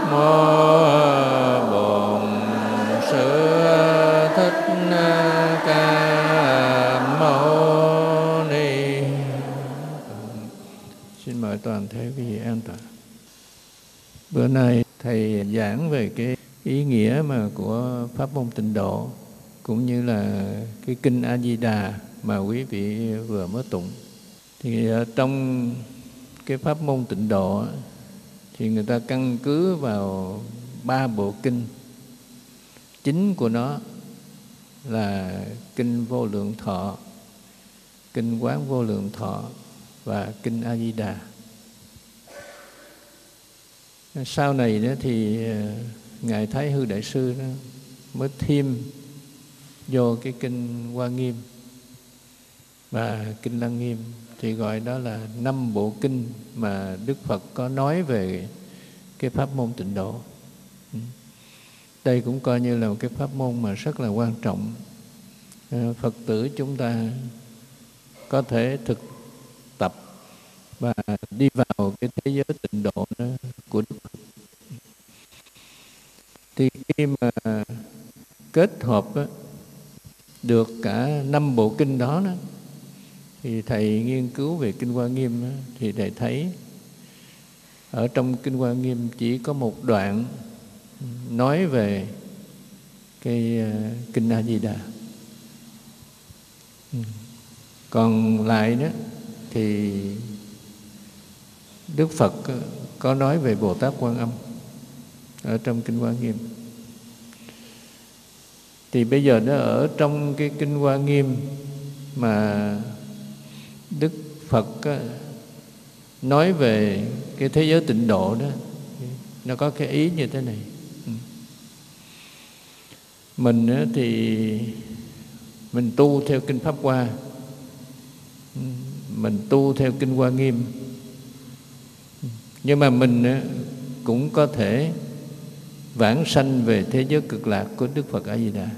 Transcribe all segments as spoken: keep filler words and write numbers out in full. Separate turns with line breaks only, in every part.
Mô Bổn Sư Thích Ca Mâu Ni. Xin mời toàn thể quý vị an toàn. Bữa nay thầy giảng về cái ý nghĩa mà của pháp môn tịnh độ, cũng như là cái kinh A Di Đà mà quý vị vừa mới tụng. Thì trong cái pháp môn tịnh độ thì người ta căn cứ vào ba bộ kinh. Chính của nó là kinh Vô Lượng Thọ, kinh Quán Vô Lượng Thọ và kinh A Di Đà. Sau này đó thì Ngài Thái Hư Đại Sư đó mới thêm vô cái kinh Hoa Nghiêm và kinh Lăng Nghiêm, thì gọi đó là năm bộ kinh mà Đức Phật có nói về cái pháp môn tịnh độ. Đây cũng coi như là một cái pháp môn mà rất là quan trọng. Phật tử chúng ta có thể thực tập và đi vào cái thế giới tịnh độ đó của Đức Phật. Thì khi mà kết hợp đó, được cả năm bộ kinh đó, đó thì thầy nghiên cứu về kinh Hoa Nghiêm đó, thì thầy thấy ở trong kinh Hoa Nghiêm chỉ có một đoạn nói về cái uh, kinh A Di Đà. Còn lại đó thì Đức Phật có nói về Bồ Tát Quan Âm ở trong kinh Hoa Nghiêm. Thì bây giờ nó ở trong cái kinh Hoa Nghiêm mà Đức Phật nói về cái thế giới tịnh độ đó, nó có cái ý như thế này. Mình thì mình tu theo kinh Pháp Hoa, mình tu theo kinh Hoa Nghiêm, nhưng mà mình cũng có thể vãng sanh về thế giới cực lạc của Đức Phật A Di Đà.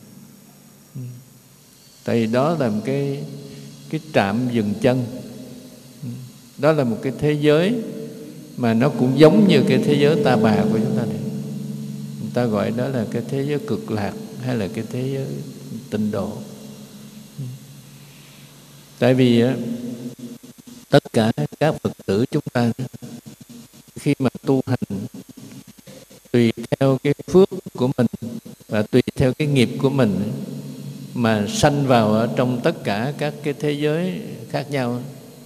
Tại vì đó là một cái cái trạm dừng chân. Đó là một cái thế giới mà nó cũng giống như cái thế giới ta bà của chúng ta này. Người ta gọi đó là cái thế giới cực lạc hay là cái thế giới tịnh độ. Tại vì tất cả các Phật tử chúng ta khi mà tu hành tùy theo cái phước của mình và tùy theo cái nghiệp của mình mà sanh vào ở trong tất cả các cái thế giới khác nhau.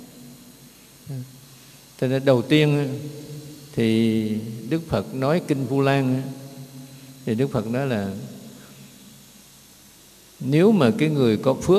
Cho nên đầu tiên thì Đức Phật nói kinh Vu Lan, thì Đức Phật nói là nếu mà cái người có phước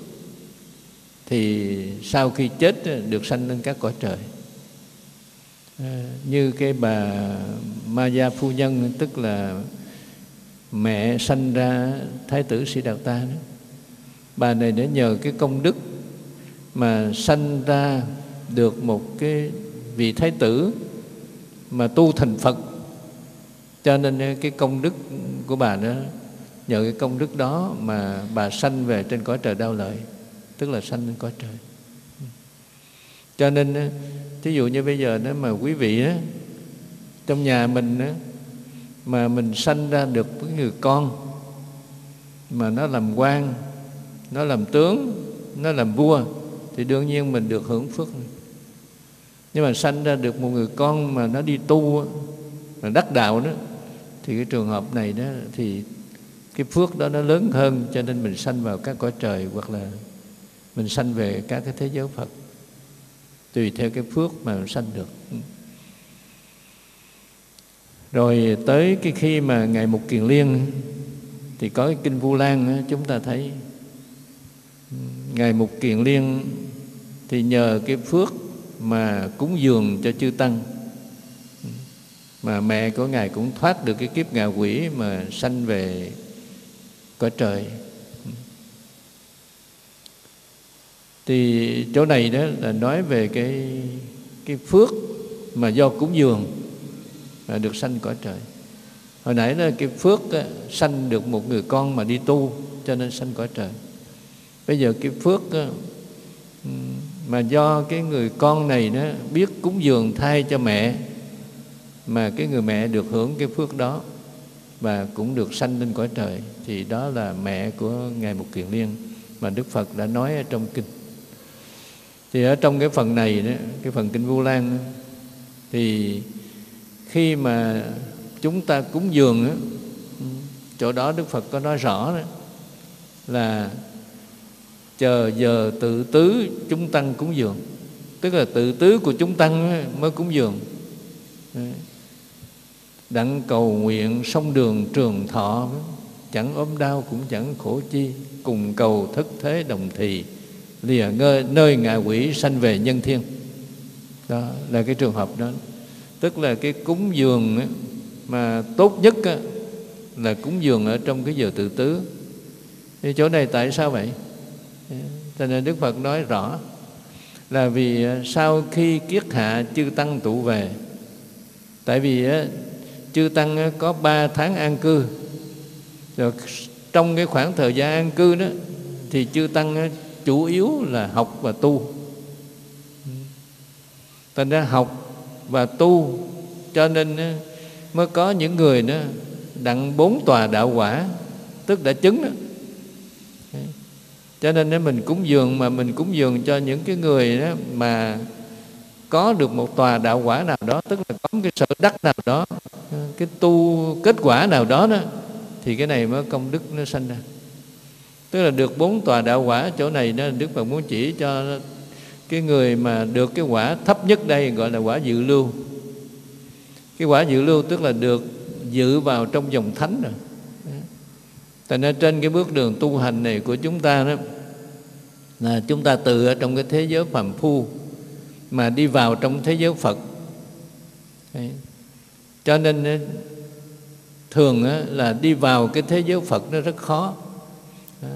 thì sau khi chết được sanh lên các cõi trời. À, như cái bà Maya phu nhân, tức là mẹ sanh ra Thái tử Siddhartha đó. Bà này đã nhờ cái công đức mà sanh ra được một cái vị thái tử mà tu thành Phật, cho nên cái công đức của bà đó, nhờ cái công đức đó mà bà sanh về trên cõi trời Đao Lợi, tức là sanh lên cõi trời. Cho nên thí dụ như bây giờ nếu mà quý vị á, trong nhà mình á, mà mình sanh ra được cái người con mà nó làm quan, nó làm tướng, nó làm vua, thì đương nhiên mình được hưởng phước. Nhưng mà sanh ra được một người con mà nó đi tu, mà đắc đạo đó, thì cái trường hợp này đó thì cái phước đó nó lớn hơn, cho nên mình sanh vào các cõi trời hoặc là mình sanh về các cái thế giới Phật, tùy theo cái phước mà mình sanh được. Rồi tới cái khi mà Ngài Mục Kiền Liên thì có cái kinh Vu Lan, chúng ta thấy Ngài Mục Kiền Liên thì nhờ cái phước mà cúng dường cho chư tăng mà mẹ của Ngài cũng thoát được cái kiếp ngạ quỷ mà sanh về cõi trời. Thì chỗ này đó là nói về cái cái phước mà do cúng dường mà được sanh cõi trời. Hồi nãy đó cái phước á, sanh được một người con mà đi tu cho nên sanh cõi trời. Bây giờ cái phước á, mà do cái người con này nó biết cúng dường thay cho mẹ mà cái người mẹ được hưởng cái phước đó và cũng được sanh lên cõi trời, thì đó là mẹ của Ngài Mục Kiền Liên mà Đức Phật đã nói ở trong kinh. Thì ở trong cái phần này đó, cái phần kinh Vu Lan đó, thì khi mà chúng ta cúng dường đó, chỗ đó Đức Phật có nói rõ đó, là chờ giờ tự tứ chúng tăng cúng dường, tức là tự tứ của chúng tăng mới cúng dường. Đặng cầu nguyện sông đường trường thọ, chẳng ốm đau cũng chẳng khổ chi, cùng cầu thất thế đồng thì, lìa ngơi nơi ngạ quỷ sanh về nhân thiên. Đó là cái trường hợp đó. Tức là cái cúng dường mà tốt nhất là cúng dường ở trong cái giờ tự tứ. Thì chỗ này tại sao vậy? Cho nên Đức Phật nói rõ là vì sau khi kiết hạ chư tăng tụ về, tại vì chư tăng có ba tháng an cư, rồi trong cái khoảng thời gian an cư đó thì chư tăng chủ yếu là học và tu. Thành ra học và tu cho nên mới có những người đó đặng bốn tòa đạo quả, tức đã chứng đó. Cho nên mình cúng dường, mà mình cúng dường cho những cái người đó mà có được một tòa đạo quả nào đó, tức là có một cái sở đắc nào đó, cái tu kết quả nào đó đó, thì cái này mới công đức nó sanh ra. Tức là được bốn tòa đạo quả chỗ này đó, Đức Phật muốn chỉ cho cái người mà được cái quả thấp nhất đây gọi là quả dự lưu. Cái quả dự lưu tức là được dự vào trong dòng thánh rồi. Thành ra trên cái bước đường tu hành này của chúng ta đó, là chúng ta từ ở trong cái thế giới phàm phu mà đi vào trong thế giới Phật. Đấy. Cho nên thường là đi vào cái thế giới Phật nó rất khó. Đó.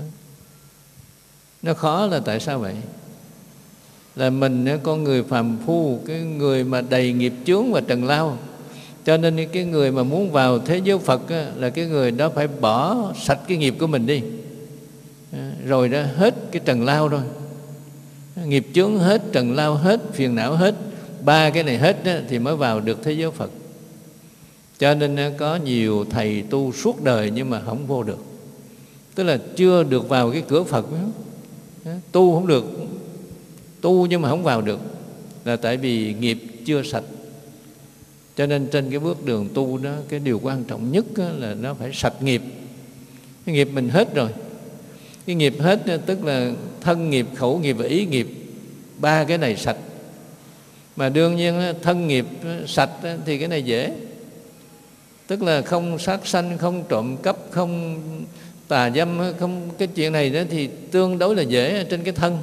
Nó khó là tại sao vậy? Là mình con người phàm phu, cái người mà đầy nghiệp chướng và trần lao, cho nên cái người mà muốn vào thế giới Phật á, là cái người đó phải bỏ sạch cái nghiệp của mình đi, rồi đó hết cái trần lao rồi, nghiệp chướng hết, trần lao hết, phiền não hết, ba cái này hết á, thì mới vào được thế giới Phật. Cho nên có nhiều thầy tu suốt đời nhưng mà không vô được, tức là chưa được vào cái cửa Phật đó. Tu không được, tu nhưng mà không vào được, là tại vì nghiệp chưa sạch. Cho nên trên cái bước đường tu đó, cái điều quan trọng nhất là nó phải sạch nghiệp. Cái nghiệp mình hết rồi, cái nghiệp hết tức là thân nghiệp, khẩu nghiệp và ý nghiệp, ba cái này sạch. Mà đương nhiên thân nghiệp sạch thì cái này dễ, tức là không sát sanh, không trộm cắp, không tà dâm, không cái chuyện này đó thì tương đối là dễ trên cái thân.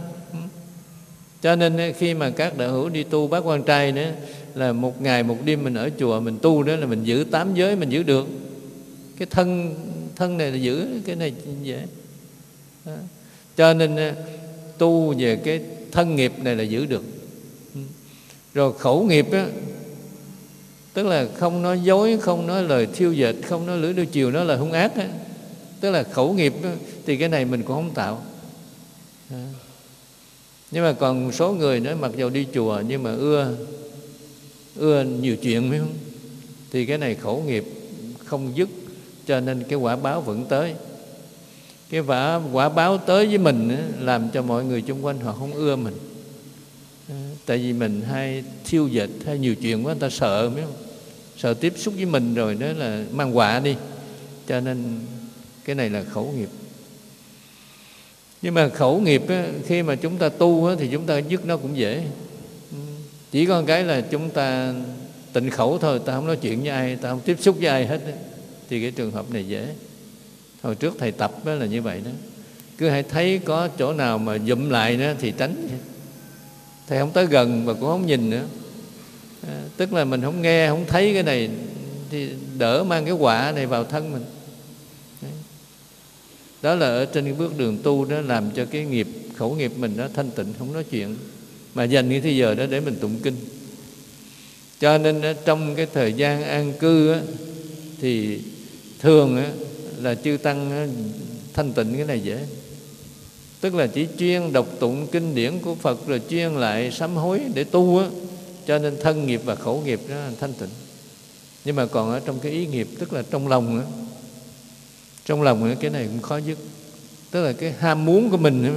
Cho nên khi mà các đạo hữu đi tu Bát Quan Trai nữa, là một ngày một đêm mình ở chùa mình tu đó, là mình giữ tám giới mình giữ được. Cái thân thân này là giữ, cái này dễ đó. Cho nên tu về cái thân nghiệp này là giữ được. Rồi khẩu nghiệp đó, tức là không nói dối, không nói lời thiêu dệt, không nói lưỡi đôi chiều, nó là hung ác đó. Tức là khẩu nghiệp đó, thì cái này mình cũng không tạo đó. Nhưng mà còn một số người nữa mặc dù đi chùa nhưng mà ưa ưa nhiều chuyện phải không? Thì cái này khẩu nghiệp không dứt, cho nên cái quả báo vẫn tới. Cái quả, quả báo tới với mình làm cho mọi người xung quanh họ không ưa mình. Tại vì mình hay thiêu dệt, hay nhiều chuyện quá, người ta sợ phải không? Sợ tiếp xúc với mình rồi đó là mang quả đi. Cho nên cái này là khẩu nghiệp. Nhưng mà khẩu nghiệp á, khi mà chúng ta tu á, thì chúng ta dứt nó cũng dễ. Chỉ có một cái là chúng ta tịnh khẩu thôi, ta không nói chuyện với ai, ta không tiếp xúc với ai hết á, thì cái trường hợp này dễ. Hồi trước thầy tập đó là như vậy đó. Cứ hãy thấy có chỗ nào mà dụm lại đó thì tránh. Thầy không tới gần và cũng không nhìn nữa. À, tức là mình không nghe, không thấy cái này thì đỡ mang cái quả này vào thân mình. Đấy. Đó là ở trên cái bước đường tu đó, làm cho cái nghiệp, khẩu nghiệp mình nó thanh tịnh, không nói chuyện, mà dành cái thời giờ đó để mình tụng kinh. Cho nên đó, trong cái thời gian an cư á, thì thường á, là chư tăng á, thanh tịnh cái này dễ. Tức là chỉ chuyên đọc tụng kinh điển của Phật, rồi chuyên lại sám hối để tu á, cho nên thân nghiệp và khẩu nghiệp nó thanh tịnh. Nhưng mà còn ở trong cái ý nghiệp, tức là trong lòng đó. Trong lòng đó, cái này cũng khó dứt. Tức là cái ham muốn của mình đó.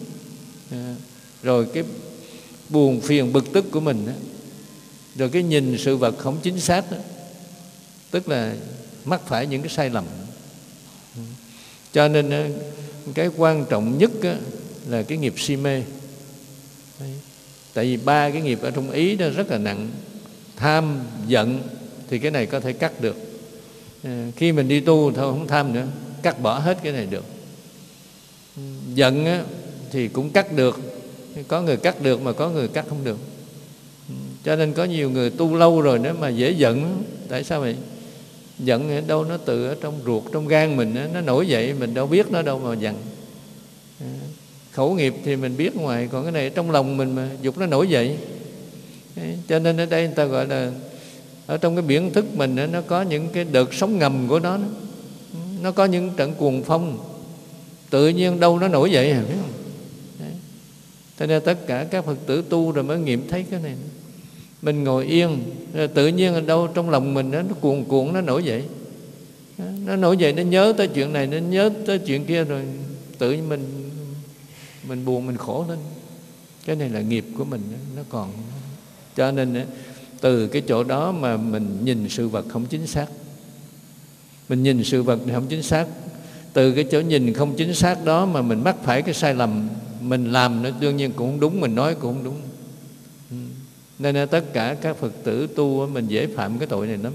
Rồi cái buồn phiền bực tức của mình đó. Rồi cái nhìn sự vật không chính xác đó. Tức là mắc phải những cái sai lầm. Cho nên cái quan trọng nhất đó là cái nghiệp si mê. Tại vì ba cái nghiệp ở trong ý đó rất là nặng. Tham, giận thì cái này có thể cắt được. Khi mình đi tu thôi không tham nữa, cắt bỏ hết cái này được. Giận á, thì cũng cắt được. Có người cắt được mà có người cắt không được. Cho nên có nhiều người tu lâu rồi đó mà dễ giận. Tại sao vậy? Giận ở đâu nó từ ở trong ruột, trong gan mình đó, nó nổi dậy, mình đâu biết nó đâu mà giận. Khẩu nghiệp thì mình biết ngoài, còn cái này ở trong lòng mình mà dục nó nổi dậy. Cho nên ở đây người ta gọi là ở trong cái biển thức mình đó, nó có những cái đợt sóng ngầm của nó, nó có những trận cuồng phong, tự nhiên đâu nó nổi dậy, biết không? Thế nên tất cả các Phật tử tu rồi mới nghiệm thấy cái này. Mình ngồi yên, tự nhiên ở đâu trong lòng mình đó, nó cuồn cuộn, nó nổi dậy. Nó nổi dậy, nó nhớ tới chuyện này, nó nhớ tới chuyện kia, rồi tự nhiên mình mình buồn, mình khổ lên. Cái này là nghiệp của mình, nó còn. Cho nên từ cái chỗ đó mà mình nhìn sự vật không chính xác. Mình nhìn sự vật không chính xác. Từ cái chỗ nhìn không chính xác đó mà mình mắc phải cái sai lầm. Mình làm nó đương nhiên cũng không đúng, mình nói cũng không đúng. Nên là tất cả các Phật tử tu mình dễ phạm cái tội này lắm.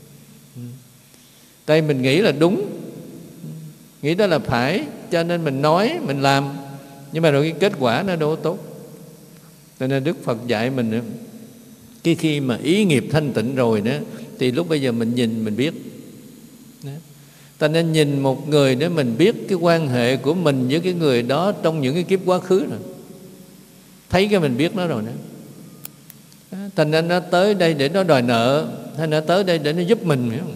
Tại mình nghĩ là đúng, nghĩ đó là phải, cho nên mình nói, mình làm. Nhưng mà rồi cái kết quả nó đâu có tốt. Cho nên Đức Phật dạy mình cái khi mà ý nghiệp thanh tịnh rồi đó, thì lúc bây giờ mình nhìn mình biết. Ta nên nhìn một người để mình biết cái quan hệ của mình với cái người đó trong những cái kiếp quá khứ rồi. Thấy cái mình biết nó rồi đó. Thành ra nó tới đây để nó đòi nợ, hay nó tới đây để nó giúp mình, hiểu không?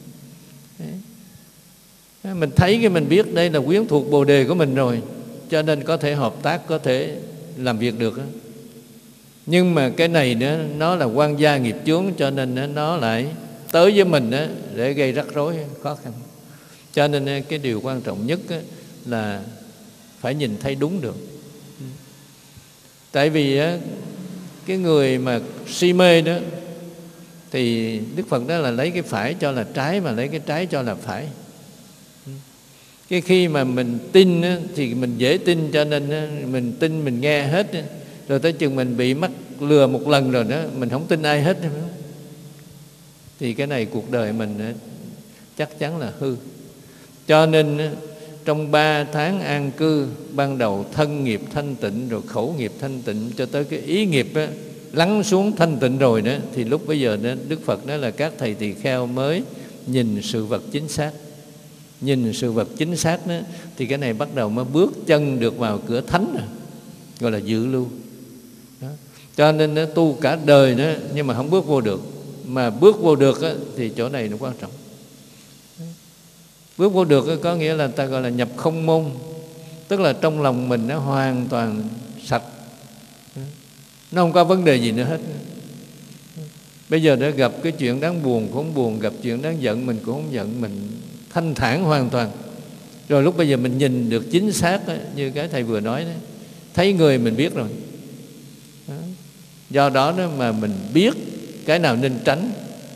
Đấy. Mình thấy cái mình biết đây là quyến thuộc bồ đề của mình rồi, cho nên có thể hợp tác, có thể làm việc được. Nhưng mà cái này nữa, nó là quan gia nghiệp chướng, cho nên nó lại tới với mình để gây rắc rối, khó khăn. Cho nên cái điều quan trọng nhất là phải nhìn thấy đúng được. Tại vì cái người mà si mê đó thì Đức Phật đó là lấy cái phải cho là trái, mà lấy cái trái cho là phải. Cái khi mà mình tin thì mình dễ tin, cho nên mình tin, mình nghe hết. Rồi tới chừng mình bị mắc lừa một lần rồi đó, mình không tin ai hết. Thì cái này cuộc đời mình chắc chắn là hư. Cho nên trong ba tháng an cư, ban đầu thân nghiệp thanh tịnh, rồi khẩu nghiệp thanh tịnh, cho tới cái ý nghiệp á, lắng xuống thanh tịnh rồi đó, thì lúc bây giờ đó, Đức Phật nói là các thầy tỳ kheo mới nhìn sự vật chính xác. Nhìn sự vật chính xác đó, thì cái này bắt đầu mới bước chân được vào cửa thánh rồi, gọi là dự lưu đó. Cho nên nó tu cả đời đó, nhưng mà không bước vô được. Mà bước vô được đó, thì chỗ này nó quan trọng. Bước vô được đó, có nghĩa là ta gọi là nhập không môn. Tức là trong lòng mình nó hoàn toàn sạch, nó không có vấn đề gì nữa hết. Bây giờ đã gặp cái chuyện đáng buồn cũng không buồn, gặp chuyện đáng giận mình cũng không giận, mình thanh thản hoàn toàn. Rồi lúc bây giờ mình nhìn được chính xác đó, như cái thầy vừa nói đó, thấy người mình biết rồi đó. Do đó, đó mà mình biết cái nào nên tránh,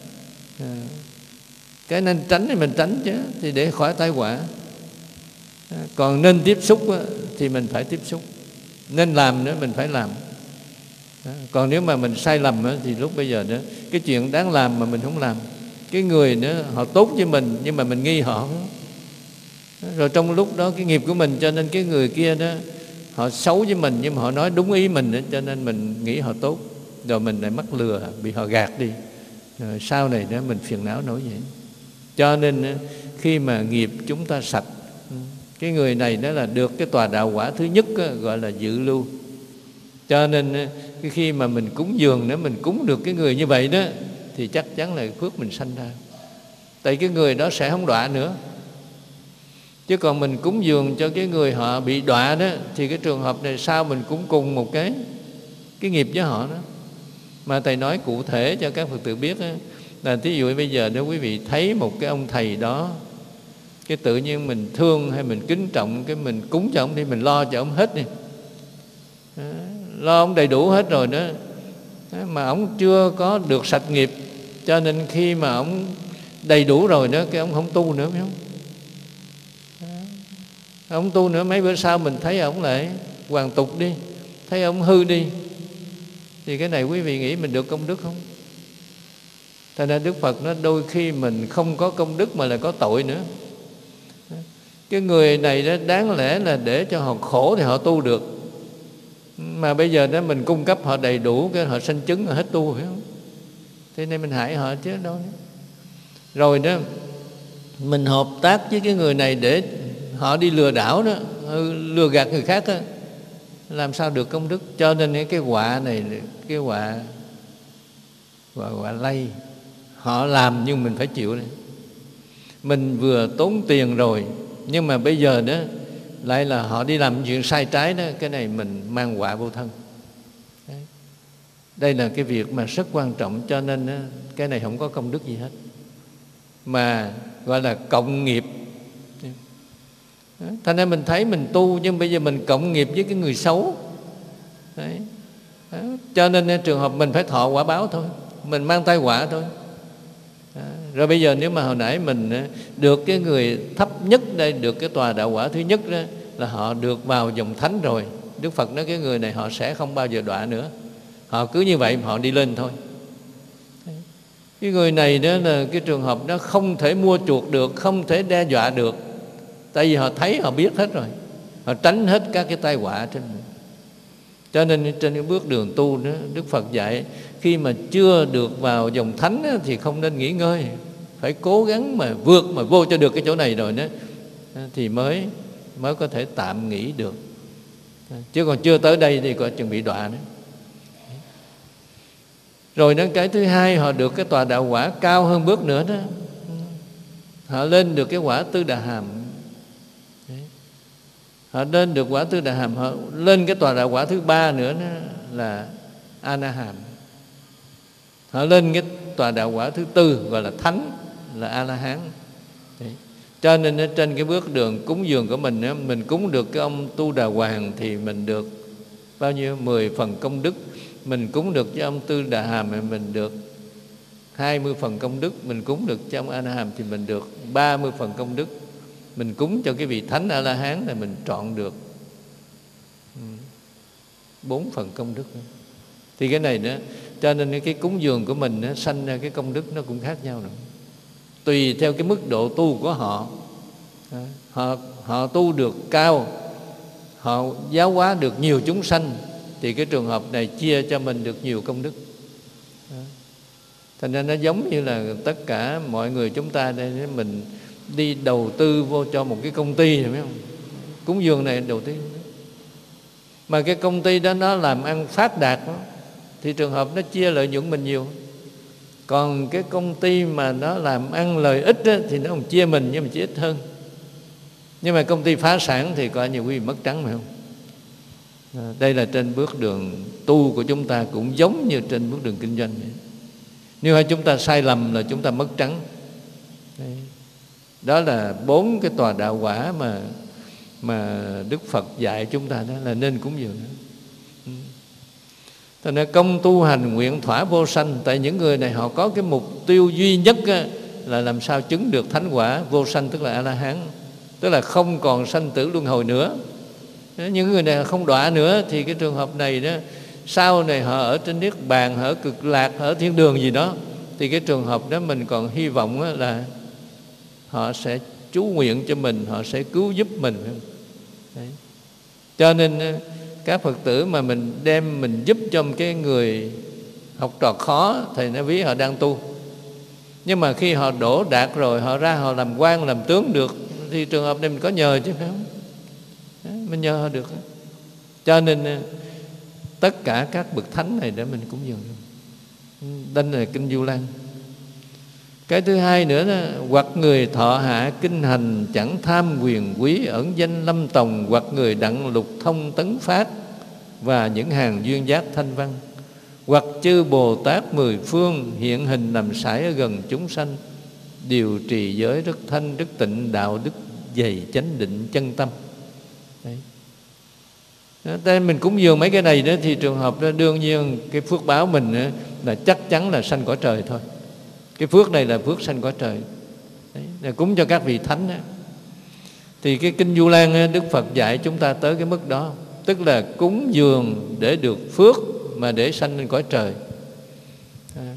cái nên tránh thì mình tránh chứ, thì để khỏi tai họa. Còn nên tiếp xúc thì mình phải tiếp xúc, nên làm nữa mình phải làm. Còn nếu mà mình sai lầm thì lúc bây giờ nữa, cái chuyện đáng làm mà mình không làm, cái người nữa họ tốt với mình nhưng mà mình nghi họ, rồi trong lúc đó cái nghiệp của mình, cho nên cái người kia đó họ xấu với mình nhưng mà họ nói đúng ý mình đó, cho nên mình nghĩ họ tốt, rồi mình lại mắc lừa, bị họ gạt đi, rồi sau này đó mình phiền não nổi vậy. Cho nên khi mà nghiệp chúng ta sạch, cái người này đó là được cái tòa đạo quả thứ nhất đó, gọi là dự lưu. Cho nên cái khi mà mình cúng dường nữa, mình cúng được cái người như vậy đó, thì chắc chắn là phước mình sanh ra. Tại cái người đó sẽ không đọa nữa. Chứ còn mình cúng dường cho cái người họ bị đọa đó, thì cái trường hợp này sao mình cũng cùng một cái cái nghiệp với họ đó. Mà thầy nói cụ thể cho các Phật tử biết đó, Là thí dụ bây giờ nếu quý vị thấy một cái ông thầy đó, cái tự nhiên mình thương hay mình kính trọng, cái mình cúng cho ông đi, mình lo cho ông hết đi, lo ông đầy đủ hết rồi đó, mà ông chưa có được sạch nghiệp, cho nên khi mà ông đầy đủ rồi đó, cái ông không tu nữa, phải không? Ông tu nữa, mấy bữa sau mình thấy ông lại hoàn tục đi, thấy ông hư đi, thì cái này quý vị nghĩ mình được công đức không? Thành ra Đức Phật nói đôi khi mình không có công đức mà là có tội nữa. Cái người này đó đáng lẽ là để cho họ khổ thì họ tu được, mà bây giờ đó mình cung cấp họ đầy đủ, cái họ sanh chứng, họ hết tu, phải không? Thế nên mình hại họ chứ đâu. Rồi đó mình hợp tác với cái người này để họ đi lừa đảo đó, lừa gạt người khác đó, làm sao được công đức? Cho nên cái quả này, cái quả quả, quả lây. Họ làm nhưng mình phải chịu đấy. Mình vừa tốn tiền rồi, nhưng mà bây giờ đó lại là họ đi làm chuyện sai trái đó, cái này mình mang quả vô thân. Đấy. Đây là cái việc mà rất quan trọng, cho nên đó, cái này không có công đức gì hết, mà gọi là cộng nghiệp. Thành ra mình thấy mình tu, nhưng bây giờ mình cộng nghiệp với cái người xấu. Đấy. Đó. Cho nên trường hợp mình phải thọ quả báo thôi, mình mang tai họa thôi. Đó. Rồi bây giờ nếu mà hồi nãy mình được cái người thấp nhất đây, được cái tòa đạo quả thứ nhất đó, là họ được vào dòng thánh rồi. Đức Phật nói cái người này họ sẽ không bao giờ đọa nữa, họ cứ như vậy họ đi lên thôi. Cái người này đó là cái trường hợp đó không thể mua chuộc được, không thể đe dọa được, tại vì họ thấy, họ biết hết rồi, họ tránh hết các cái tai họa trên mình. Cho nên trên cái bước đường tu đó, Đức Phật dạy khi mà chưa được vào dòng thánh đó, thì không nên nghỉ ngơi, phải cố gắng mà vượt, mà vô cho được cái chỗ này rồi đó, thì mới mới có thể tạm nghỉ được. Chứ còn chưa tới đây thì có chừng bị đọa nữa. Rồi đến cái thứ hai, họ được cái tòa đạo quả cao hơn bước nữa đó, họ lên được cái quả Tư Đà Hàm. Đấy. Họ lên được quả Tư Đà Hàm, họ lên cái tòa đạo quả thứ ba nữa đó là A Na Hàm. Họ lên cái tòa đạo quả thứ tư gọi là thánh, là A La Hán. Đấy. Cho nên ở trên cái bước đường cúng dường của mình đó, mình cúng được cái ông Tu Đà Hoàng thì mình được bao nhiêu? mười phần công đức. Mình cúng được cho ông Tư Đà Hàm thì mình được hai mươi phần công đức. Mình cúng được cho ông A Na Hàm thì mình được ba mươi phần công đức. Mình cúng cho cái vị thánh A La Hán là mình trọn được bốn phần công đức. Thì cái này đó, cho nên cái cúng dường của mình nó sanh ra cái công đức nó cũng khác nhau nữa. Tùy theo cái mức độ tu của họ. Họ, họ tu được cao, họ giáo hóa được nhiều chúng sanh, thì cái trường hợp này chia cho mình được nhiều công đức. Thành ra nó giống như là tất cả mọi người chúng ta đây, mình đi đầu tư vô cho một cái công ty, phải không? Cúng dường này đầu tư, mà cái công ty đó nó làm ăn phát đạt đó, thì trường hợp nó chia lợi nhuận mình nhiều. Còn cái công ty mà nó làm ăn lợi ích đó, thì nó không chia mình, nhưng mà chỉ ít hơn. Nhưng mà công ty phá sản thì coi nhiều quý vị mất trắng, phải không? À, đây là trên bước đường tu của chúng ta cũng giống như trên bước đường kinh doanh vậy. Nếu mà chúng ta sai lầm là chúng ta mất trắng. Đây. Đó là bốn cái tòa đạo quả mà mà Đức Phật dạy chúng ta, đó là nên cúng dường. Thành ra công tu hành nguyện thỏa vô sanh. Tại những người này họ có cái mục tiêu duy nhất á, là làm sao chứng được thánh quả vô sanh, tức là A-la-hán, tức là không còn sanh tử luân hồi nữa. Những người này không đọa nữa, thì cái trường hợp này đó, sau này họ ở trên niết bàn, họ ở cực lạc, họ ở thiên đường gì đó, thì cái trường hợp đó mình còn hy vọng là họ sẽ chú nguyện cho mình, họ sẽ cứu giúp mình. Đấy. Cho nên các Phật tử mà mình đem mình giúp cho một cái người học trò khó, thì nó ví họ đang tu. Nhưng mà khi họ đỗ đạt rồi, họ ra họ làm quan làm tướng được, thì trường hợp này mình có nhờ chứ, phải không? Đấy, mình nhờ họ được. Cho nên tất cả các bậc thánh này để mình cúng dường. Đây là kinh Du Lan. Cái thứ hai nữa là hoặc người thọ hạ kinh hành chẳng tham quyền quý ẩn danh lâm tòng, hoặc người đặng lục thông tấn phát và những hàng duyên giác thanh văn, hoặc chư Bồ Tát mười phương hiện hình làm sải ở gần chúng sanh, điều trì giới rất thanh, rất tịnh, đạo đức dày, chánh định chân tâm. Đấy. Đó, mình cúng dường mấy cái này đó thì trường hợp đó đương nhiên cái phước báo mình đó, là chắc chắn là sanh cõi trời thôi. Cái phước này là phước sanh cõi trời. Đấy, là cúng cho các vị thánh đó. Thì cái kinh Du Lan Đức Phật dạy chúng ta tới cái mức đó, tức là cúng dường để được phước mà để sanh lên cõi trời. À.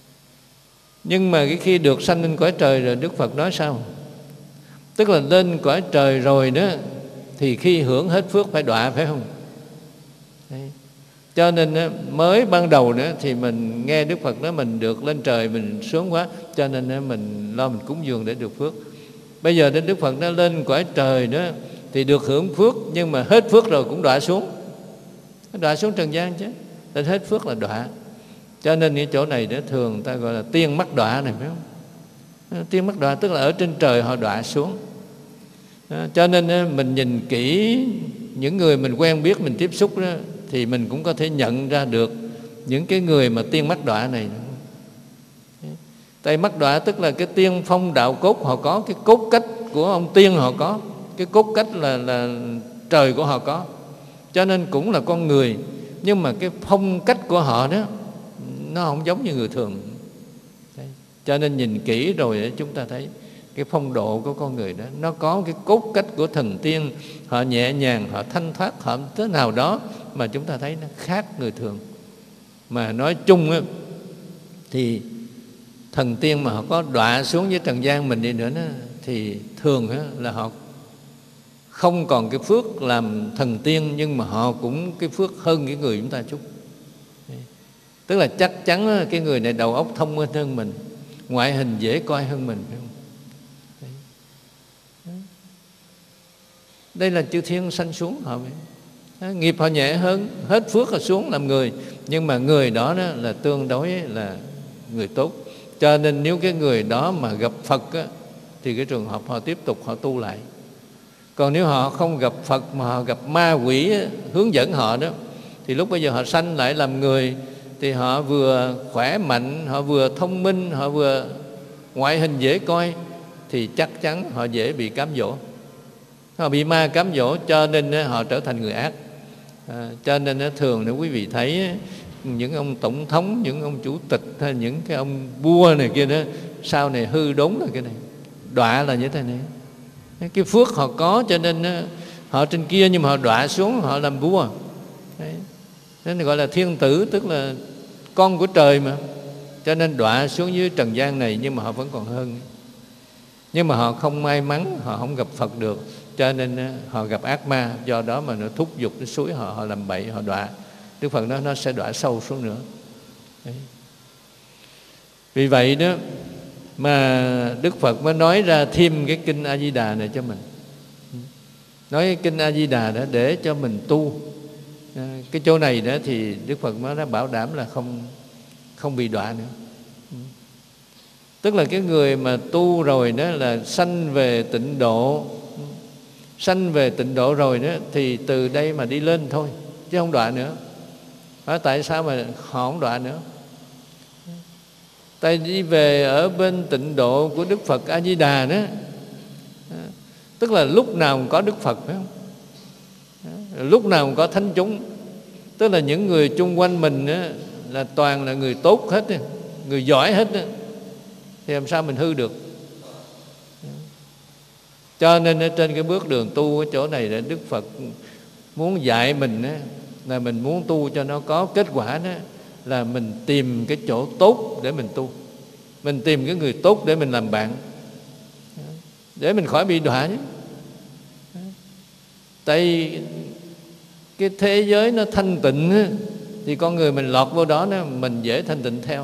Nhưng mà cái khi được sanh lên cõi trời rồi Đức Phật nói sao? Tức là lên cõi trời rồi đó thì khi hưởng hết phước phải đọa, phải không? Đấy. Cho nên mới ban đầu nữa thì mình nghe Đức Phật nói mình được lên trời mình sướng quá, cho nên mình lo mình cúng dường để được phước. Bây giờ đến Đức Phật nó lên cõi trời nữa thì được hưởng phước, nhưng mà hết phước rồi cũng đọa xuống, đọa xuống trần gian chứ. Nên hết phước là đọa. Cho nên cái chỗ này đó thường ta gọi là tiên mắc đọa này, phải không? Tiên mắc đọa tức là ở trên trời họ đọa xuống. Cho nên mình nhìn kỹ những người mình quen biết, mình tiếp xúc đó, thì mình cũng có thể nhận ra được những cái người mà tiên mắc đọa này. Tại mắc đọa tức là cái tiên phong đạo cốt họ có, cái cốt cách của ông tiên họ có, cái cốt cách là, là trời của họ có. Cho nên cũng là con người, nhưng mà cái phong cách của họ đó nó không giống như người thường. Đấy. Cho nên nhìn kỹ rồi để chúng ta thấy cái phong độ của con người đó, nó có cái cốt cách của thần tiên. Họ nhẹ nhàng, họ thanh thoát, họ thế nào đó mà chúng ta thấy nó khác người thường. Mà nói chung á, thì thần tiên mà họ có đọa xuống với trần gian mình đi nữa đó, thì thường á, là họ không còn cái phước làm thần tiên, nhưng mà họ cũng cái phước hơn cái người chúng ta chút. Tức là chắc chắn á, cái người này đầu óc thông minh hơn mình, ngoại hình dễ coi hơn mình. Đây là chư thiên sanh xuống họ vậy. Nghiệp họ nhẹ hơn, hết phước là xuống làm người, nhưng mà người đó, đó là tương đối là người tốt. Cho nên nếu cái người đó mà gặp Phật á, thì cái trường hợp họ tiếp tục họ tu lại. Còn nếu họ không gặp Phật mà họ gặp ma quỷ á, hướng dẫn họ đó, thì lúc bây giờ họ sanh lại làm người, thì họ vừa khỏe mạnh, họ vừa thông minh, họ vừa ngoại hình dễ coi, thì chắc chắn họ dễ bị cám dỗ. Họ bị ma cám dỗ, cho nên họ trở thành người ác. À, cho nên thường nếu quý vị thấy những ông tổng thống, những ông chủ tịch hay những cái ông vua này kia đó, sau này hư đốn là cái này, đọa là như thế này. Cái phước họ có cho nên họ trên kia, nhưng mà họ đọa xuống họ làm vua. Đấy. Nên gọi là thiên tử, tức là con của trời mà. Cho nên đọa xuống dưới trần gian này, nhưng mà họ vẫn còn hơn. Nhưng mà họ không may mắn, họ không gặp Phật được, cho nên họ gặp ác ma. Do đó mà nó thúc giục, nó xúi họ, họ làm bậy, họ đọa. Đức Phật nói nó sẽ đọa sâu xuống nữa. Đấy. Vì vậy đó mà Đức Phật mới nói ra thêm cái kinh A Di Đà này cho mình. Nói cái kinh A Di Đà đó để cho mình tu. Cái chỗ này đó thì Đức Phật mới đã bảo đảm là không không bị đọa nữa. Tức là cái người mà tu rồi đó là sanh về tịnh độ, sanh về tịnh độ rồi đó thì từ đây mà đi lên thôi, chứ không đọa nữa. Hỏi tại sao mà họ không đọa nữa? Tại đi về ở bên tịnh độ của Đức Phật A Di Đà đó, tức là lúc nào cũng có Đức Phật, phải không? Lúc nào cũng có thánh chúng. Tức là những người chung quanh mình đó, là toàn là người tốt hết, người giỏi hết đó. Thì làm sao mình hư được? Cho nên ở trên cái bước đường tu ở chỗ này là Đức Phật muốn dạy mình đó, là mình muốn tu cho nó có kết quả đó, là mình tìm cái chỗ tốt để mình tu. Mình tìm cái người tốt để mình làm bạn, để mình khỏi bị đọa chứ. Tại cái thế giới nó thanh tịnh á, thì con người mình lọt vô đó, nó mình dễ thanh tịnh theo.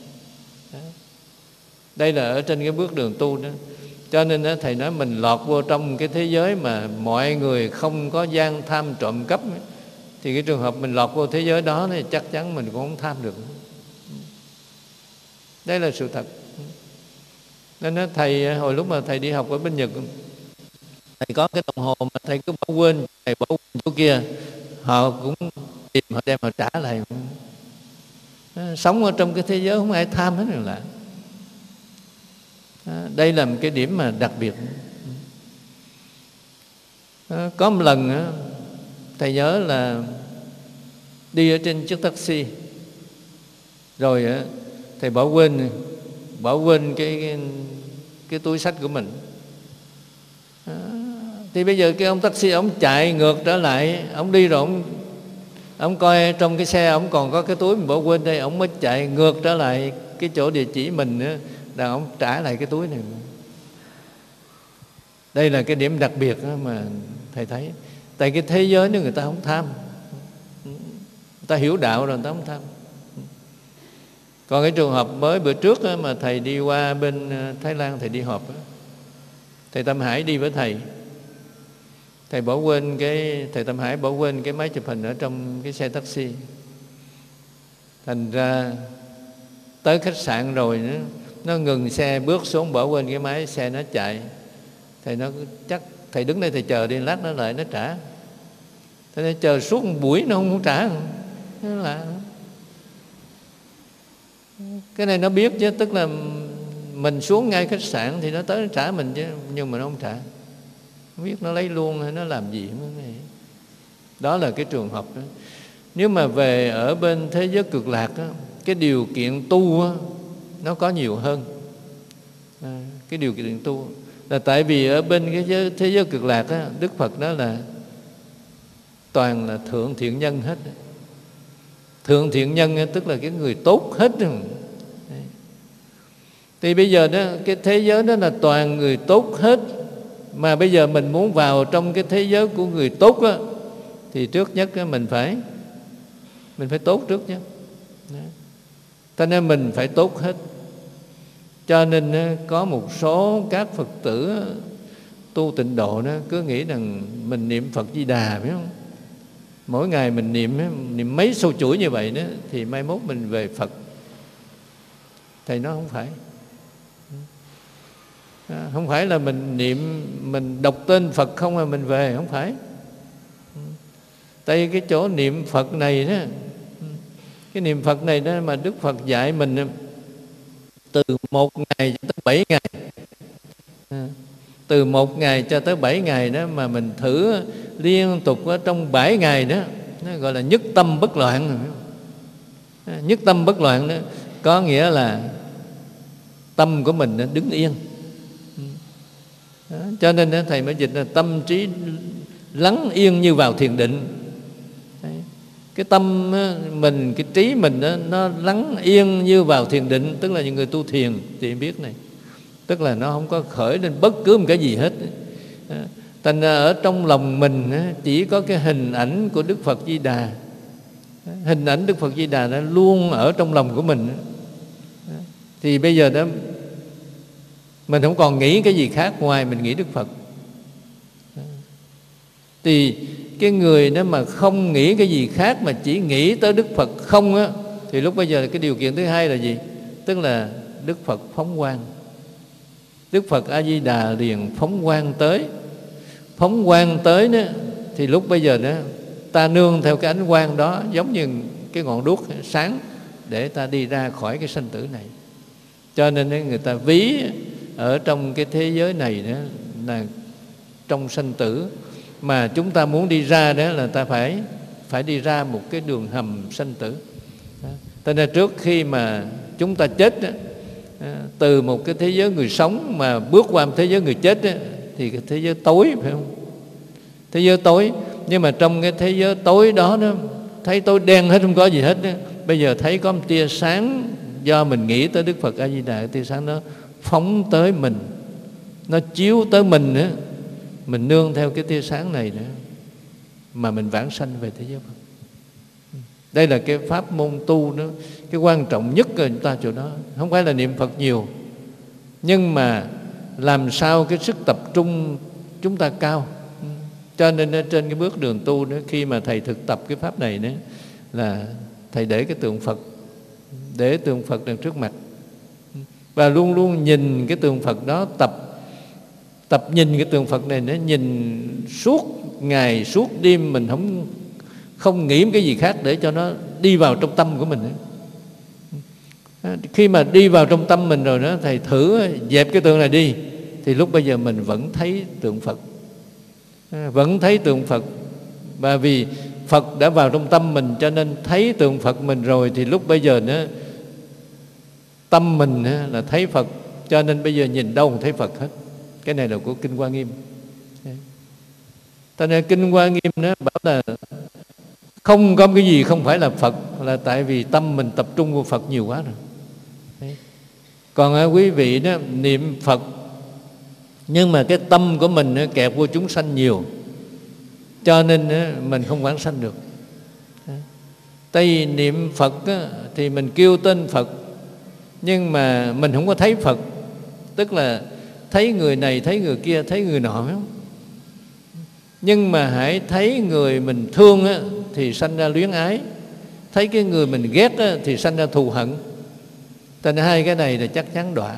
Đây là ở trên cái bước đường tu đó. Cho nên đó, Thầy nói mình lọt vô trong cái thế giới mà mọi người không có gian tham trộm cắp, thì cái trường hợp mình lọt vô thế giới đó thì chắc chắn mình cũng không tham được. Đây là sự thật. Nên đó, Thầy hồi lúc mà Thầy đi học ở bên Nhật, Thầy có cái đồng hồ mà Thầy cứ bỏ quên, Thầy bỏ quên chỗ kia, họ cũng tìm, họ đem họ trả lại. Sống ở trong cái thế giới không ai tham hết rồi lạ. Đây là một cái điểm mà đặc biệt. Có một lần thầy nhớ là đi ở trên chiếc taxi, rồi thầy bỏ quên bỏ quên cái cái, cái túi xách của mình. Thì bây giờ cái ông taxi ông chạy ngược trở lại, ông đi rồi ông ông coi trong cái xe ông còn có cái túi mình bỏ quên đây, ông mới chạy ngược trở lại cái chỗ địa chỉ mình nữa, là ông trả lại cái túi này. Đây là cái điểm đặc biệt mà thầy thấy. Tại cái thế giới nếu người ta không tham, người ta hiểu đạo rồi người ta không tham. Còn cái trường hợp mới bữa trước mà thầy đi qua bên Thái Lan, thầy đi họp, thầy Tâm Hải đi với thầy, thầy bỏ quên cái thầy Tâm Hải bỏ quên cái máy chụp hình ở trong cái xe taxi. Thành ra tới khách sạn rồi nó, nó ngừng xe, bước xuống bỏ quên cái máy, xe nó chạy. Thầy nó chắc thầy đứng đây thầy chờ đi, lát nó lại nó trả. Thầy nói, chờ suốt một buổi nó không trả. Nó lạ. Cái này nó biết chứ, tức là mình xuống ngay khách sạn thì nó tới nó trả mình chứ, nhưng mà nó không trả. Không biết nó lấy luôn hay nó làm gì. Đó là cái trường hợp đó. Nếu mà về ở bên thế giới cực lạc đó, cái điều kiện tu đó, nó có nhiều hơn. À, cái điều kiện tu là tại vì ở bên cái giới, thế giới cực lạc đó, Đức Phật đó là toàn là thượng thiện nhân hết. Thượng thiện nhân tức là cái người tốt hết. Thì bây giờ đó, cái thế giới đó là toàn người tốt hết. Mà bây giờ mình muốn vào trong cái thế giới của người tốt đó, thì trước nhất đó, mình phải Mình phải tốt trước nhé. Cho nên mình phải tốt hết. Cho nên có một số các Phật tử tu tịnh độ đó cứ nghĩ rằng mình niệm Phật Di Đà, phải không? Mỗi ngày mình niệm niệm mấy số chuỗi như vậy đó, thì mai mốt mình về Phật. Thầy nói không phải. Không phải là mình niệm, mình đọc tên Phật không mà mình về, không phải. Tại cái chỗ niệm Phật này đó, cái niệm Phật này đó mà Đức Phật dạy mình từ một ngày cho tới bảy ngày. Từ một ngày cho tới bảy ngày đó mà mình thử liên tục ở trong bảy ngày đó, nó gọi là nhất tâm bất loạn. Nhất tâm bất loạn đó có nghĩa là tâm của mình nó đứng yên. Đó, cho nên đó, thầy mới dịch là tâm trí lắng yên như vào thiền định. Đấy. Cái tâm mình, cái trí mình đó, nó lắng yên như vào thiền định. Tức là những người tu thiền thì biết này, tức là nó không có khởi lên bất cứ một cái gì hết. Thành ra ở trong lòng mình chỉ có cái hình ảnh của Đức Phật Di Đà. Hình ảnh Đức Phật Di Đà nó luôn ở trong lòng của mình. Thì bây giờ đó mình không còn nghĩ cái gì khác ngoài mình nghĩ Đức Phật. Thì cái người đó mà không nghĩ cái gì khác mà chỉ nghĩ tới Đức Phật không á, thì lúc bây giờ cái điều kiện thứ hai là gì? Tức là Đức Phật phóng quang. Đức Phật A Di Đà liền phóng quang tới. Phóng quang tới đó, thì lúc bây giờ đó ta nương theo cái ánh quang đó, giống như cái ngọn đuốc sáng, để ta đi ra khỏi cái sanh tử này. Cho nên người ta ví ở trong cái thế giới này đó là trong sanh tử, mà chúng ta muốn đi ra đó là ta phải phải đi ra một cái đường hầm sanh tử. Cho nên trước khi mà chúng ta chết đó, từ một cái thế giới người sống mà bước qua một thế giới người chết đó, thì cái thế giới tối, phải không? Thế giới tối. Nhưng mà trong cái thế giới tối đó, đó thấy tối đen hết, không có gì hết đó. Bây giờ thấy có một tia sáng, do mình nghĩ tới Đức Phật A Di Đà, cái tia sáng đó phóng tới mình, nó chiếu tới mình nữa. Mình nương theo cái tia sáng này nữa mà mình vãng sanh về thế giới Phật. Đây là cái pháp môn tu đó, cái quan trọng nhất của chúng ta chỗ đó. Không phải là niệm Phật nhiều, nhưng mà làm sao cái sức tập trung chúng ta cao. Cho nên trên cái bước đường tu đó, khi mà thầy thực tập cái pháp này đó, là thầy để cái tượng Phật, để tượng Phật đằng trước mặt, và luôn luôn nhìn cái tượng Phật đó, tập tập nhìn cái tượng Phật này, nó nhìn suốt ngày suốt đêm, mình không không nghĩ cái gì khác để cho nó đi vào trong tâm của mình. Khi mà đi vào trong tâm mình rồi đó, thầy thử dẹp cái tượng này đi, thì lúc bây giờ mình vẫn thấy tượng Phật, vẫn thấy tượng Phật. Và vì Phật đã vào trong tâm mình cho nên thấy tượng Phật mình rồi, thì lúc bây giờ nữa tâm mình là thấy Phật, cho nên bây giờ nhìn đâu cũng thấy Phật hết. Cái này là của Kinh Hoa Nghiêm. Cho nên Kinh Hoa Nghiêm nó bảo là không có cái gì không phải là Phật, là tại vì tâm mình tập trung vào Phật nhiều quá rồi. Đấy. Còn à, quý vị đó niệm Phật, nhưng mà cái tâm của mình nó kẹp vô chúng sanh nhiều, cho nên á, mình không vãng sanh được. Tại vì niệm Phật á, thì mình kêu tên Phật, nhưng mà mình không có thấy Phật. Tức là thấy người này, thấy người kia, thấy người nọ, phải không? Nhưng mà hãy thấy người mình thương á, thì sanh ra luyến ái. Thấy cái người mình ghét á, thì sanh ra thù hận. Cho nên hai cái này là chắc chắn đọa.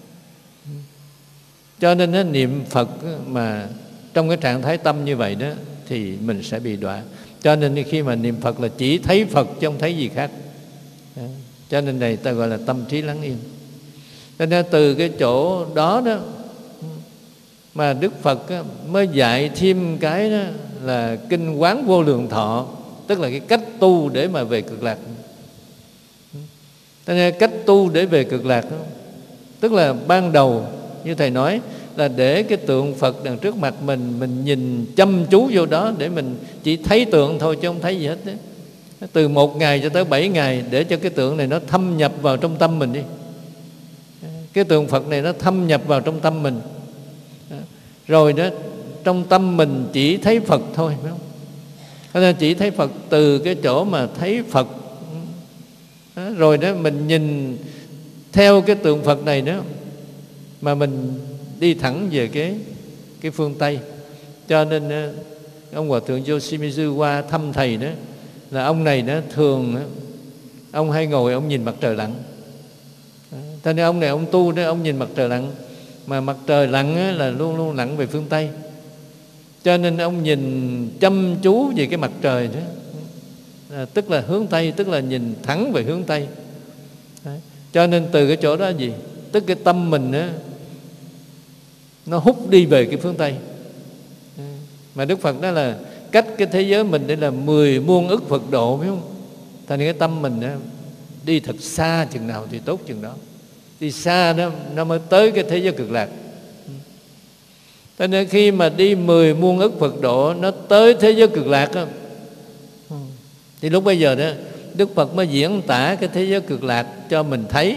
Cho nên á, niệm Phật á, mà trong cái trạng thái tâm như vậy đó, thì mình sẽ bị đọa. Cho nên khi mà niệm Phật là chỉ thấy Phật chứ không thấy gì khác. Cho nên này ta gọi là tâm trí lắng yên. Cho nên từ cái chỗ đó đó mà Đức Phật mới dạy thêm cái đó là Kinh Quán Vô Lượng Thọ, tức là cái cách tu để mà về cực lạc. Cho nên cách tu để về cực lạc đó, tức là ban đầu như thầy nói là để cái tượng Phật đằng trước mặt mình, mình nhìn chăm chú vô đó để mình chỉ thấy tượng thôi chứ không thấy gì hết đó. Từ một ngày cho tới bảy ngày để cho cái tượng này nó thâm nhập vào trong tâm mình đi. Cái tượng Phật này nó thâm nhập vào trong tâm mình, rồi đó trong tâm mình chỉ thấy Phật thôi, phải không? Cho nên chỉ thấy Phật từ cái chỗ mà thấy Phật, rồi đó mình nhìn theo cái tượng Phật này đó mà mình đi thẳng về cái cái phương Tây. Cho nên ông Hòa Thượng Yoshimizu qua thăm thầy đó, là ông này đó thường đó, ông hay ngồi ông nhìn mặt trời lặn. Cho nên ông này ông tu đó, ông nhìn mặt trời lặn, mà mặt trời lặn á, là luôn luôn lặn về phương Tây. Cho nên ông nhìn chăm chú về cái mặt trời đó, à, tức là hướng Tây, tức là nhìn thẳng về hướng Tây. Đấy. Cho nên từ cái chỗ đó gì, tức cái tâm mình á, nó hút đi về cái phương Tây. Mà Đức Phật đó là cách cái thế giới mình đây là mười muôn ức Phật độ, phải không? Thành cái tâm mình á, đi thật xa chừng nào thì tốt chừng đó. Đi xa đó nó mới tới cái thế giới cực lạc. Cho nên khi mà đi mười muôn ức Phật độ nó tới thế giới cực lạc đó, thì lúc bây giờ đó Đức Phật mới diễn tả cái thế giới cực lạc cho mình thấy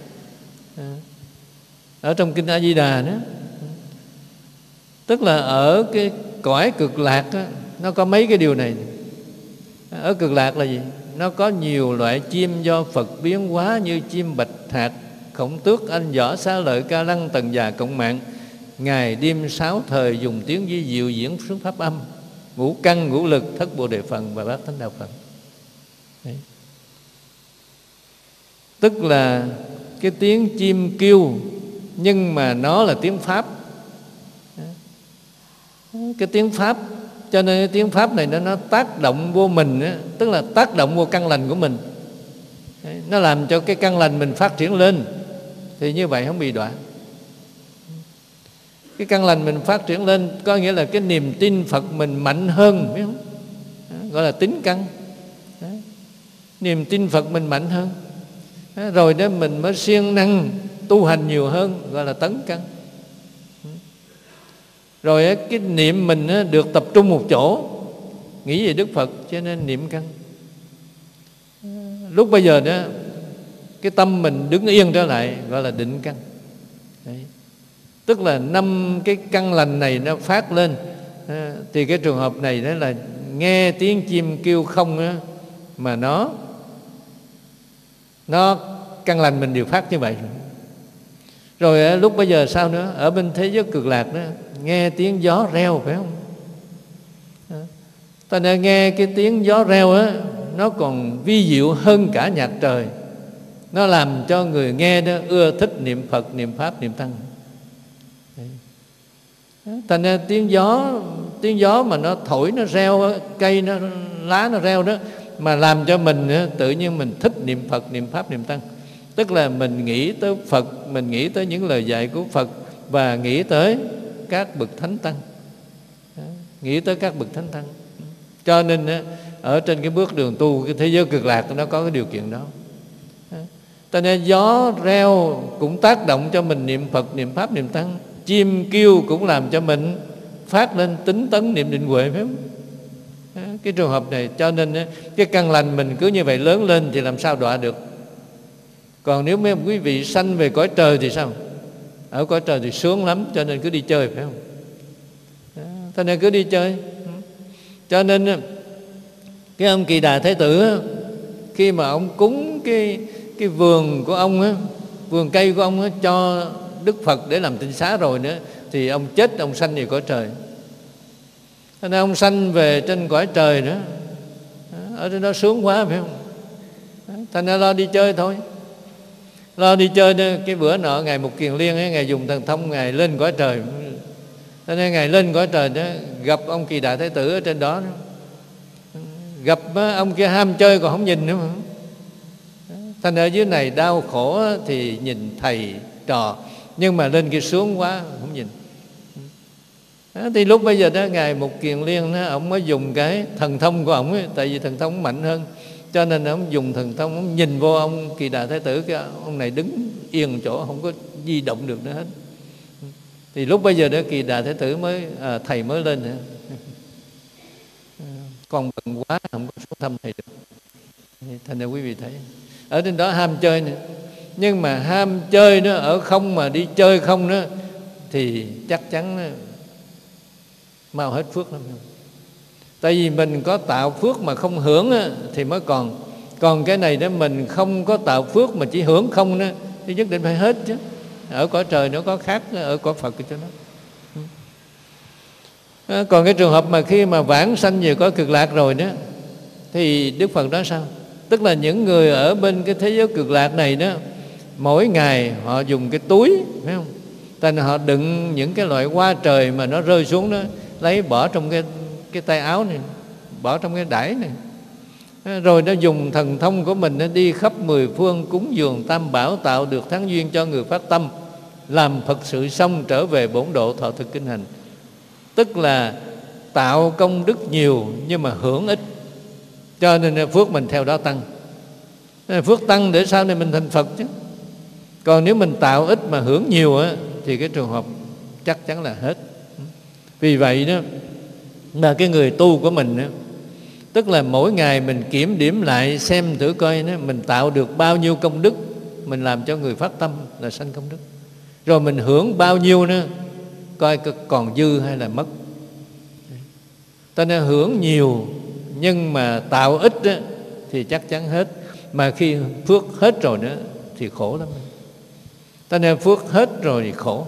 ở trong Kinh A Di Đà đó. Tức là ở cái cõi cực lạc đó, nó có mấy cái điều này. Ở cực lạc là gì? Nó có nhiều loại chim do Phật biến hóa, như chim bạch hạc, khổng tước, anh võ, xá lợi, ca lăng, tần già, cộng mạng. Ngày đêm sáu thời dùng tiếng di diệu diễn xuất pháp âm, ngũ căn, ngũ lực, thất bồ đề phần và bát thánh đạo phần. Đấy. Tức là cái tiếng chim kêu, nhưng mà nó là tiếng Pháp. Cái tiếng Pháp, cho nên cái tiếng Pháp này nó, nó tác động vô mình á, tức là tác động vô căn lành của mình. Đấy, nó làm cho cái căn lành mình phát triển lên, thì như vậy không bị đọa. Cái căn lành mình phát triển lên có nghĩa là cái niềm tin Phật mình mạnh hơn, biết không? Đó, gọi là tín căn. Đó. Niềm tin Phật mình mạnh hơn. Đó, rồi đó mình mới siêng năng tu hành nhiều hơn, gọi là tấn căn. Rồi cái niệm mình được tập trung một chỗ, nghĩ về Đức Phật, cho nên niệm căn. Lúc bây giờ đó cái tâm mình đứng yên trở lại, gọi là định căn. Đấy. Tức là năm cái căn lành này nó phát lên, thì cái trường hợp này đó là nghe tiếng chim kêu không đó, mà nó nó căn lành mình đều phát như vậy. Rồi lúc bây giờ sao nữa? Ở bên thế giới cực lạc đó, nghe tiếng gió reo, phải không? Ta nên nghe cái tiếng gió reo á, nó còn vi diệu hơn cả nhạc trời. Nó làm cho người nghe đó ưa thích niệm Phật, niệm Pháp, niệm Tăng. Thành ra tiếng gió, tiếng gió mà nó thổi, nó reo, cây nó, lá nó reo đó, mà làm cho mình tự nhiên mình thích niệm Phật, niệm Pháp, niệm Tăng. Tức là mình nghĩ tới Phật, mình nghĩ tới những lời dạy của Phật, và nghĩ tới các bậc thánh tăng, nghĩ tới các bậc thánh tăng. Cho nên ở trên cái bước đường tu, cái thế giới cực lạc nó có cái điều kiện đó. Cho nên gió reo cũng tác động cho mình niệm Phật, niệm Pháp, niệm Tăng. Chim kêu cũng làm cho mình phát lên tính tấn niệm định huệ, phải không? Cái trường hợp này, cho nên cái căn lành mình cứ như vậy lớn lên thì làm sao đọa được. Còn nếu mấy quý vị sanh về cõi trời thì sao? Ở cõi trời thì sướng lắm, cho nên cứ đi chơi, phải không? Cho nên cứ đi chơi. Cho nên cái ông Kỳ Đà Thế Tử, khi mà ông cúng cái cái vườn của ông á, vườn cây của ông á, cho Đức Phật để làm tịnh xá rồi nữa, thì ông chết, ông sanh về cõi trời. Cho nên ông sanh về trên cõi trời nữa, ở trên đó sướng quá, phải không? Thành ra lo đi chơi thôi. Lo đi chơi nữa. Cái bữa nọ Ngài Mục Kiền Liên ấy, Ngài dùng thần thông, Ngài lên cõi trời. Cho nên Ngài lên cõi trời đó, gặp ông Kỳ Đà Thế Tử ở trên đó, gặp ông kia ham chơi còn không nhìn nữa mà. Thành ở dưới này đau khổ thì nhìn thầy trò, nhưng mà lên kia sướng quá không nhìn. Đó, thì lúc bây giờ đó Ngài Mục Kiền Liên đó, ông mới dùng cái thần thông của ông ấy, tại vì thần thông mạnh hơn, cho nên ông dùng thần thông, ông nhìn vô ông Kỳ Đà Thế Tử, cái ông này đứng yên chỗ không có di động được nữa hết. Thì lúc bây giờ đó Kỳ Đà Thế Tử mới à, thầy mới lên nữa. Con bận quá không có xuống thăm thầy được. Thành ra quý vị thấy ở trên đó ham chơi nữa. Nhưng mà ham chơi nó ở không mà đi chơi không đó, thì chắc chắn nó mau hết phước lắm. Tại vì mình có tạo phước mà không hưởng á, thì mới còn. Còn cái này đó mình không có tạo phước mà chỉ hưởng không đó, thì nhất định phải hết chứ. Ở cõi trời nó có khác ở cõi Phật cho nó. À, còn cái trường hợp mà khi mà vãng sanh về cõi cực lạc rồi đó, thì Đức Phật nói sao? Tức là những người ở bên cái thế giới cực lạc này đó, mỗi ngày họ dùng cái túi, phải không? Thành họ đựng những cái loại hoa trời mà nó rơi xuống đó, lấy bỏ trong cái cái tay áo này, bỏ trong cái đải này. Rồi nó dùng thần thông của mình nó đi khắp mười phương cúng dường tam bảo, tạo được thắng duyên cho người phát tâm, làm Phật sự xong trở về bổn độ thọ thực kinh hành. Tức là tạo công đức nhiều nhưng mà hưởng ít, cho nên phước mình theo đó tăng. Phước tăng để sau này mình thành Phật chứ. Còn nếu mình tạo ít mà hưởng nhiều á, thì cái trường hợp chắc chắn là hết. Vì vậy đó mà cái người tu của mình đó, tức là mỗi ngày mình kiểm điểm lại xem thử coi đó, mình tạo được bao nhiêu công đức, mình làm cho người phát tâm là sanh công đức. Rồi mình hưởng bao nhiêu nữa, coi còn dư hay là mất. Ta nên hưởng nhiều nhưng mà tạo ít đó, thì chắc chắn hết. Mà khi phước hết rồi nữa thì khổ lắm. Ta nên phước hết rồi thì khổ.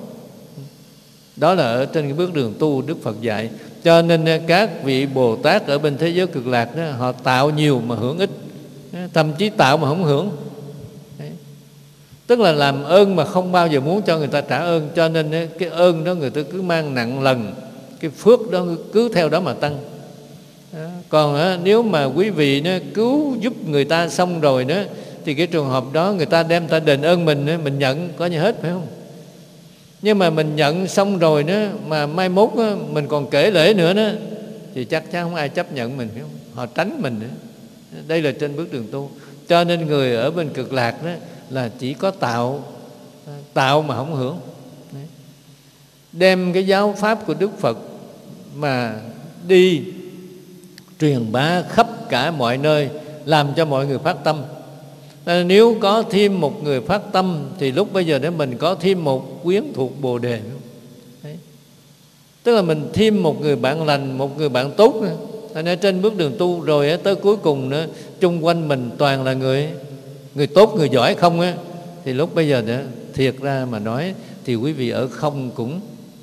Đó là ở trên cái bước đường tu Đức Phật dạy. Cho nên các vị Bồ Tát ở bên thế giới cực lạc đó, họ tạo nhiều mà hưởng ít, thậm chí tạo mà không hưởng. Đấy. Tức là làm ơn mà không bao giờ muốn cho người ta trả ơn. Cho nên cái ơn đó người ta cứ mang nặng lần, cái phước đó cứ theo đó mà tăng. Đó. Còn nếu mà quý vị đó, cứu giúp người ta xong rồi đó, thì cái trường hợp đó người ta đem ta đền ơn mình, mình nhận coi như hết, phải không? Nhưng mà mình nhận xong rồi đó, mà mai mốt đó, mình còn kể lễ nữa đó, thì chắc chắn không ai chấp nhận mình, phải không? Họ tránh mình nữa. Đây là trên bước đường tu. Cho nên người ở bên cực lạc đó là chỉ có tạo, tạo mà không hưởng. Đấy. Đem cái giáo pháp của Đức Phật mà đi truyền bá khắp cả mọi nơi, làm cho mọi người phát tâm. Nếu có thêm một người phát tâm thì lúc bây giờ để mình có thêm một quyến thuộc Bồ Đề. Đấy. Tức là mình thêm một người bạn lành, một người bạn tốt nữa. Nên trên bước đường tu rồi tới cuối cùng nữa, chung quanh mình toàn là người người tốt, người giỏi không á, thì lúc bây giờ nữa, thiệt ra mà nói thì quý vị ở không cũng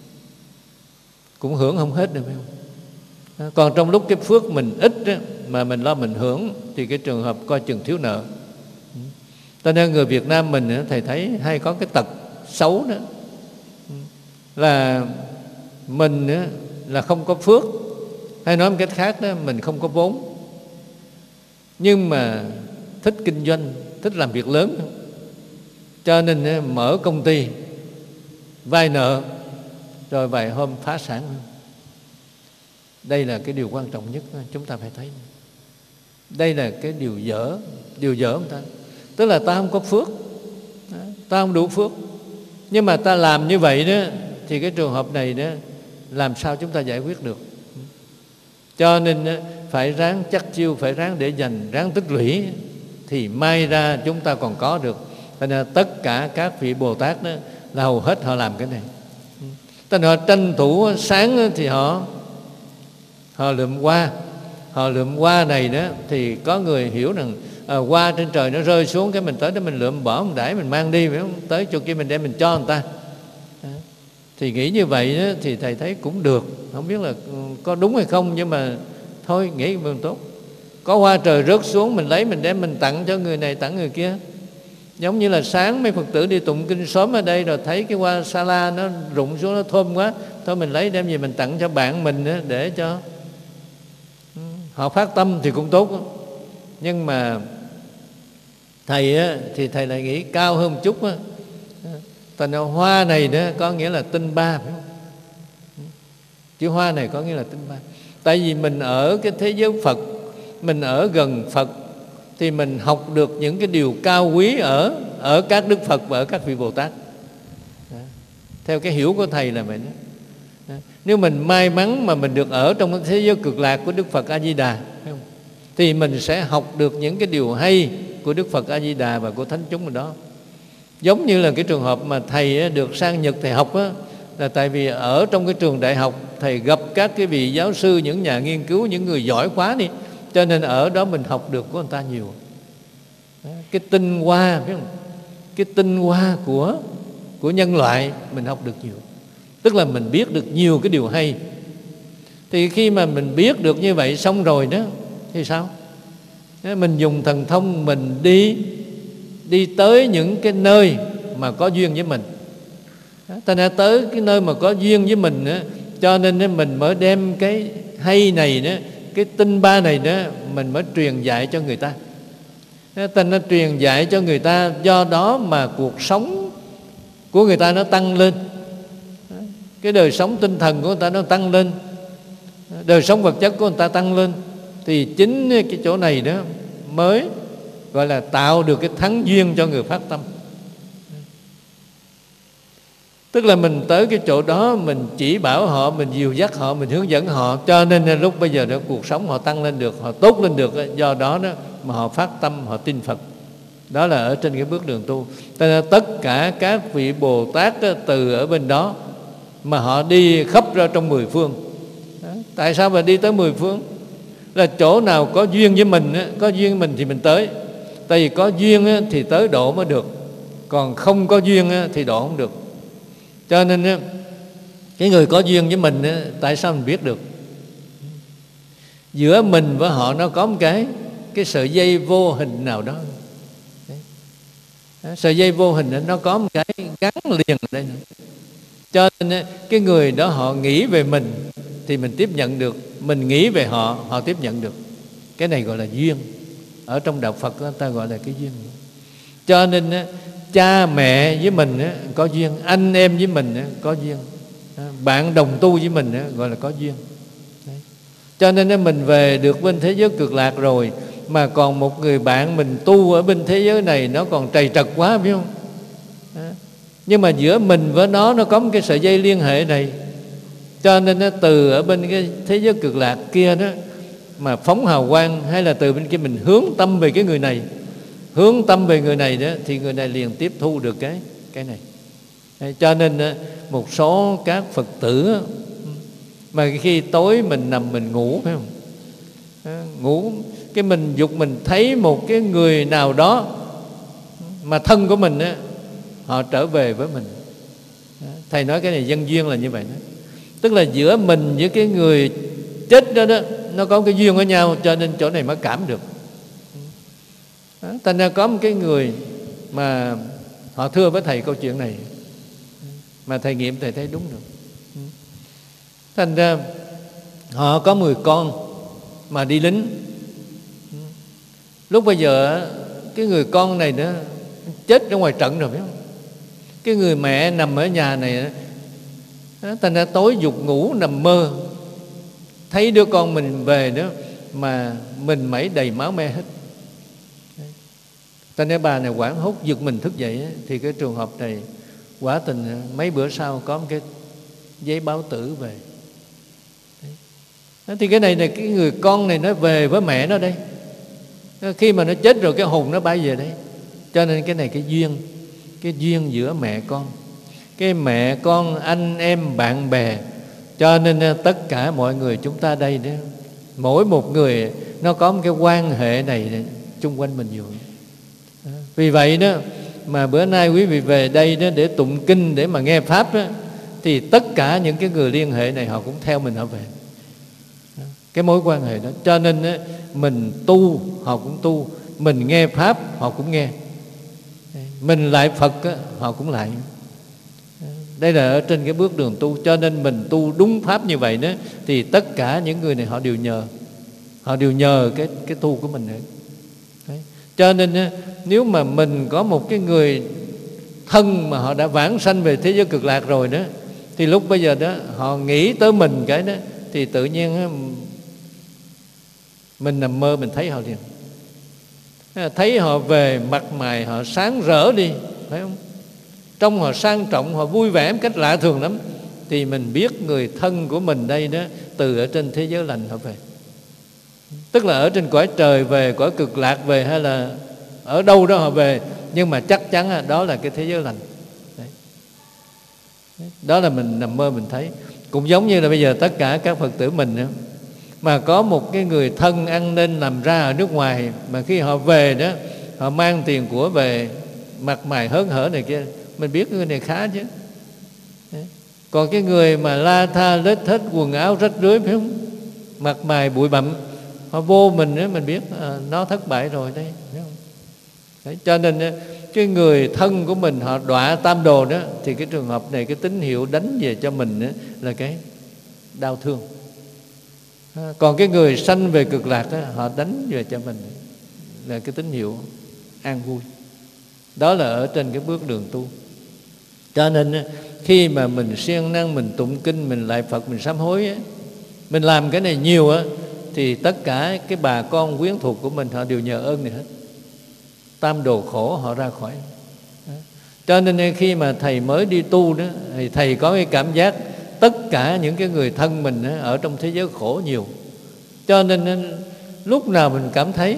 cũng hưởng không hết được, phải không? Còn trong lúc cái phước mình ít á, mà mình lo mình hưởng thì cái trường hợp coi chừng thiếu nợ. Cho nên người Việt Nam mình thầy thấy hay có cái tật xấu đó là mình là không có phước, hay nói một cách khác đó, mình không có vốn, nhưng mà thích kinh doanh, thích làm việc lớn. Cho nên mở công ty vay nợ rồi vài hôm phá sản. Đây là cái điều quan trọng nhất chúng ta phải thấy. Đây là cái điều dở, điều dở không ta? Tức là ta không có phước, ta không đủ phước. Nhưng mà ta làm như vậy đó, thì cái trường hợp này đó, làm sao chúng ta giải quyết được? Cho nên phải ráng chắc chiêu, phải ráng để dành, ráng tích lũy, thì may ra chúng ta còn có được. Cho nên tất cả các vị Bồ Tát đó là hầu hết họ làm cái này. Cho nên họ tranh thủ sáng thì họ họ lượm hoa. Họ lượm hoa này đó thì có người hiểu rằng à, hoa trên trời nó rơi xuống, cái mình tới đó mình lượm bỏ, mình đãi mình mang đi, phải không? Tới chỗ kia mình đem mình cho người ta. Đó. Thì nghĩ như vậy đó, thì thầy thấy cũng được. Không biết là có đúng hay không, nhưng mà thôi nghĩ mình tốt. Có hoa trời rớt xuống, mình lấy mình đem mình tặng cho người này, tặng người kia. Giống như là sáng mấy Phật tử đi tụng kinh sớm ở đây, rồi thấy cái hoa sa la nó rụng xuống, nó thơm quá, thôi mình lấy đem gì mình tặng cho bạn mình đó, để cho họ phát tâm thì cũng tốt đó. Nhưng mà thầy á, thì thầy lại nghĩ cao hơn một chút á. Thành ra hoa này đó có nghĩa là tinh ba, phải không? Chữ hoa này có nghĩa là tinh ba. Tại vì mình ở cái thế giới Phật, mình ở gần Phật, thì mình học được những cái điều cao quý ở ở các Đức Phật và ở các vị Bồ Tát. Đó. Theo cái hiểu của thầy là vậy đó. Đó. Nếu mình may mắn mà mình được ở trong cái thế giới cực lạc của Đức Phật A Di Đà, phải không? Thì mình sẽ học được những cái điều hay của Đức Phật A Di Đà và của thánh chúng ở đó. Giống như là cái trường hợp mà thầy được sang Nhật thầy học á, là tại vì ở trong cái trường đại học thầy gặp các cái vị giáo sư, những nhà nghiên cứu, những người giỏi quá đi, cho nên ở đó mình học được của người ta nhiều. Cái tinh hoa, biết không? Cái tinh hoa của của nhân loại mình học được nhiều. Tức là mình biết được nhiều cái điều hay. Thì khi mà mình biết được như vậy xong rồi đó, thì sao? Mình dùng thần thông mình đi đi tới những cái nơi mà có duyên với mình. Ta đã tới cái nơi mà có duyên với mình đó, cho nên mình mới đem cái hay này đó, cái tinh ba này đó, mình mới truyền dạy cho người ta. Ta nó truyền dạy cho người ta, do đó mà cuộc sống của người ta nó tăng lên, cái đời sống tinh thần của người ta nó tăng lên, đời sống vật chất của người ta tăng lên. Thì chính cái chỗ này đó mới gọi là tạo được cái thắng duyên cho người phát tâm. Tức là mình tới cái chỗ đó, mình chỉ bảo họ, mình dìu dắt họ, mình hướng dẫn họ, cho nên lúc bây giờ đó cuộc sống họ tăng lên được, họ tốt lên được. Do đó đó mà họ phát tâm, họ tin Phật. Đó là ở trên cái bước đường tu. Nên tất cả các vị Bồ Tát đó, từ ở bên đó mà họ đi khắp ra trong mười phương. Đó. Tại sao mà đi tới mười phương? Là chỗ nào có duyên với mình, có duyên với mình thì mình tới. Tại vì có duyên thì tới độ mới được, còn không có duyên thì độ không được. Cho nên cái người có duyên với mình, tại sao mình biết được? Giữa mình với họ nó có một cái cái sợi dây vô hình nào đó. Đấy. Sợi dây vô hình nó có một cái gắn liền ở đây nữa. Cho nên cái người đó họ nghĩ về mình thì mình tiếp nhận được, mình nghĩ về họ, họ tiếp nhận được. Cái này gọi là duyên. Ở trong đạo Phật đó, ta gọi là cái duyên. Cho nên cha mẹ với mình có duyên, anh em với mình có duyên, bạn đồng tu với mình gọi là có duyên. Đấy. Cho nên mình về được bên thế giới cực lạc rồi, mà còn một người bạn mình tu ở bên thế giới này nó còn trầy trật quá, biết không? Đó. Nhưng mà giữa mình với nó nó có một cái sợi dây liên hệ này. Cho nên nó từ ở bên cái thế giới cực lạc kia đó mà phóng hào quang, hay là từ bên kia mình hướng tâm về cái người này, hướng tâm về người này đó, thì người này liền tiếp thu được cái cái này. Đấy, cho nên một số các Phật tử mà khi tối mình nằm mình ngủ, phải không? Ngủ cái mình dục mình thấy một cái người nào đó mà thân của mình á, họ trở về với mình. Thầy nói cái này nhân duyên là như vậy đó. Tức là giữa mình với cái người chết đó đó, nó có cái duyên với nhau, cho nên chỗ này mới cảm được. Thành ra có một cái người mà họ thưa với thầy câu chuyện này, mà thầy nghiệm thầy thấy đúng được. Thành ra họ có mười con mà đi lính. Lúc bây giờ cái người con này nó chết ở ngoài trận rồi, phải không? Cái người mẹ nằm ở nhà này đó, thành ra tối giục ngủ nằm mơ, thấy đứa con mình về đó mà mình mẩy đầy máu me hết. Thành ra bà này hoảng hốt giật mình thức dậy đó, thì cái trường hợp này quả tình mấy bữa sau có một cái giấy báo tử về. Đấy. Thì cái này là cái người con này nó về với mẹ nó đây. Khi mà nó chết rồi cái hồn nó bay về đấy. Cho nên cái này cái duyên, cái duyên giữa mẹ con, cái mẹ con, anh em, bạn bè. Cho nên tất cả mọi người chúng ta đây đó, mỗi một người nó có một cái quan hệ này chung quanh mình nhiều. Vì vậy đó mà bữa nay quý vị về đây đó để tụng kinh, để mà nghe pháp đó, thì tất cả những cái người liên hệ này họ cũng theo mình họ về. Cái mối quan hệ đó. Cho nên đó, mình tu họ cũng tu, mình nghe pháp họ cũng nghe, mình lại Phật đó, họ cũng lại. Đây là ở trên cái bước đường tu. Cho nên mình tu đúng pháp như vậy đó, thì tất cả những người này họ đều nhờ, họ đều nhờ cái, cái tu của mình nữa. Đấy. Cho nên đó, nếu mà mình có một cái người thân mà họ đã vãng sanh về thế giới cực lạc rồi đó, thì lúc bây giờ đó họ nghĩ tới mình cái đó, thì tự nhiên đó, mình nằm mơ mình thấy họ liền. Thấy họ về mặt mày họ sáng rỡ đi, phải không? Trông họ sang trọng, họ vui vẻ một cách lạ thường lắm. Thì mình biết người thân của mình đây đó từ ở trên thế giới lành họ về. Tức là ở trên cõi trời về, cõi cực lạc về, hay là ở đâu đó họ về, nhưng mà chắc chắn đó là cái thế giới lành. Đấy. Đó là mình nằm mơ mình thấy. Cũng giống như là bây giờ tất cả các Phật tử mình nữa, mà có một cái người thân ăn nên làm ra ở nước ngoài, mà khi họ về đó, họ mang tiền của về, mặt mày hớn hở này kia, mình biết người này khá chứ. Đấy. Còn cái người mà la tha lết thết, quần áo rách rưới, phải không? Mặt mày bụi bặm, họ vô mình đó, mình biết à, nó thất bại rồi đây, phải không? Đấy. Cho nên cái người thân của mình họ đọa tam đồ đó, thì cái trường hợp này cái tín hiệu đánh về cho mình đó là cái đau thương. Còn cái người sanh về cực lạc đó, họ đánh về cho mình là cái tín hiệu an vui. Đó là ở trên cái bước đường tu. Cho nên khi mà mình siêng năng, mình tụng kinh, mình lại Phật, mình sám hối á, mình làm cái này nhiều á, thì tất cả cái bà con quyến thuộc của mình họ đều nhờ ơn này hết. Tam đồ khổ họ ra khỏi. Cho nên khi mà thầy mới đi tu đó, thì thầy có cái cảm giác tất cả những cái người thân mình đó, ở trong thế giới khổ nhiều. Cho nên lúc nào mình cảm thấy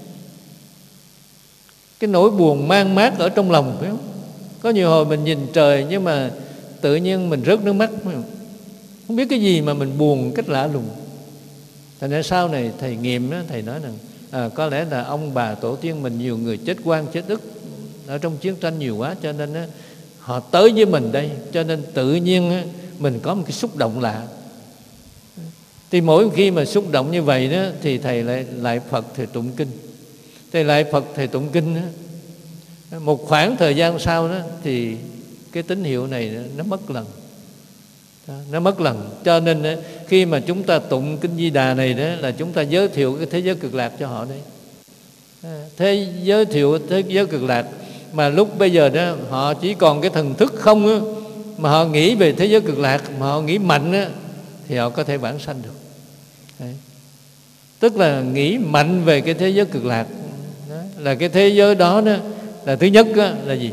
cái nỗi buồn mang mát ở trong lòng, phải không? Có nhiều hồi mình nhìn trời nhưng mà tự nhiên mình rớt nước mắt, không biết cái gì mà mình buồn cách lạ lùng. Thành ra sau này thầy nghiệm đó, thầy nói rằng à, có lẽ là ông bà tổ tiên mình nhiều người chết oan chết ức ở trong chiến tranh nhiều quá, cho nên á, họ tới với mình đây, cho nên tự nhiên á, mình có một cái xúc động lạ. Thì mỗi khi mà xúc động như vậy đó, thì thầy lại lại Phật, thầy tụng kinh. Thầy lại Phật, thầy tụng kinh đó. Một khoảng thời gian sau đó thì cái tín hiệu này nó mất lần, nó mất lần. Cho nên đó, khi mà chúng ta tụng kinh Di Đà này đó, là chúng ta giới thiệu cái thế giới cực lạc cho họ đấy. Thế giới thiệu thế giới cực lạc mà lúc bây giờ đó họ chỉ còn cái thần thức không á, mà họ nghĩ về thế giới cực lạc, mà họ nghĩ mạnh á, thì họ có thể vãng sanh được. Đấy. Tức là nghĩ mạnh về cái thế giới cực lạc đó, là cái thế giới đó đó là thứ nhất đó, là gì?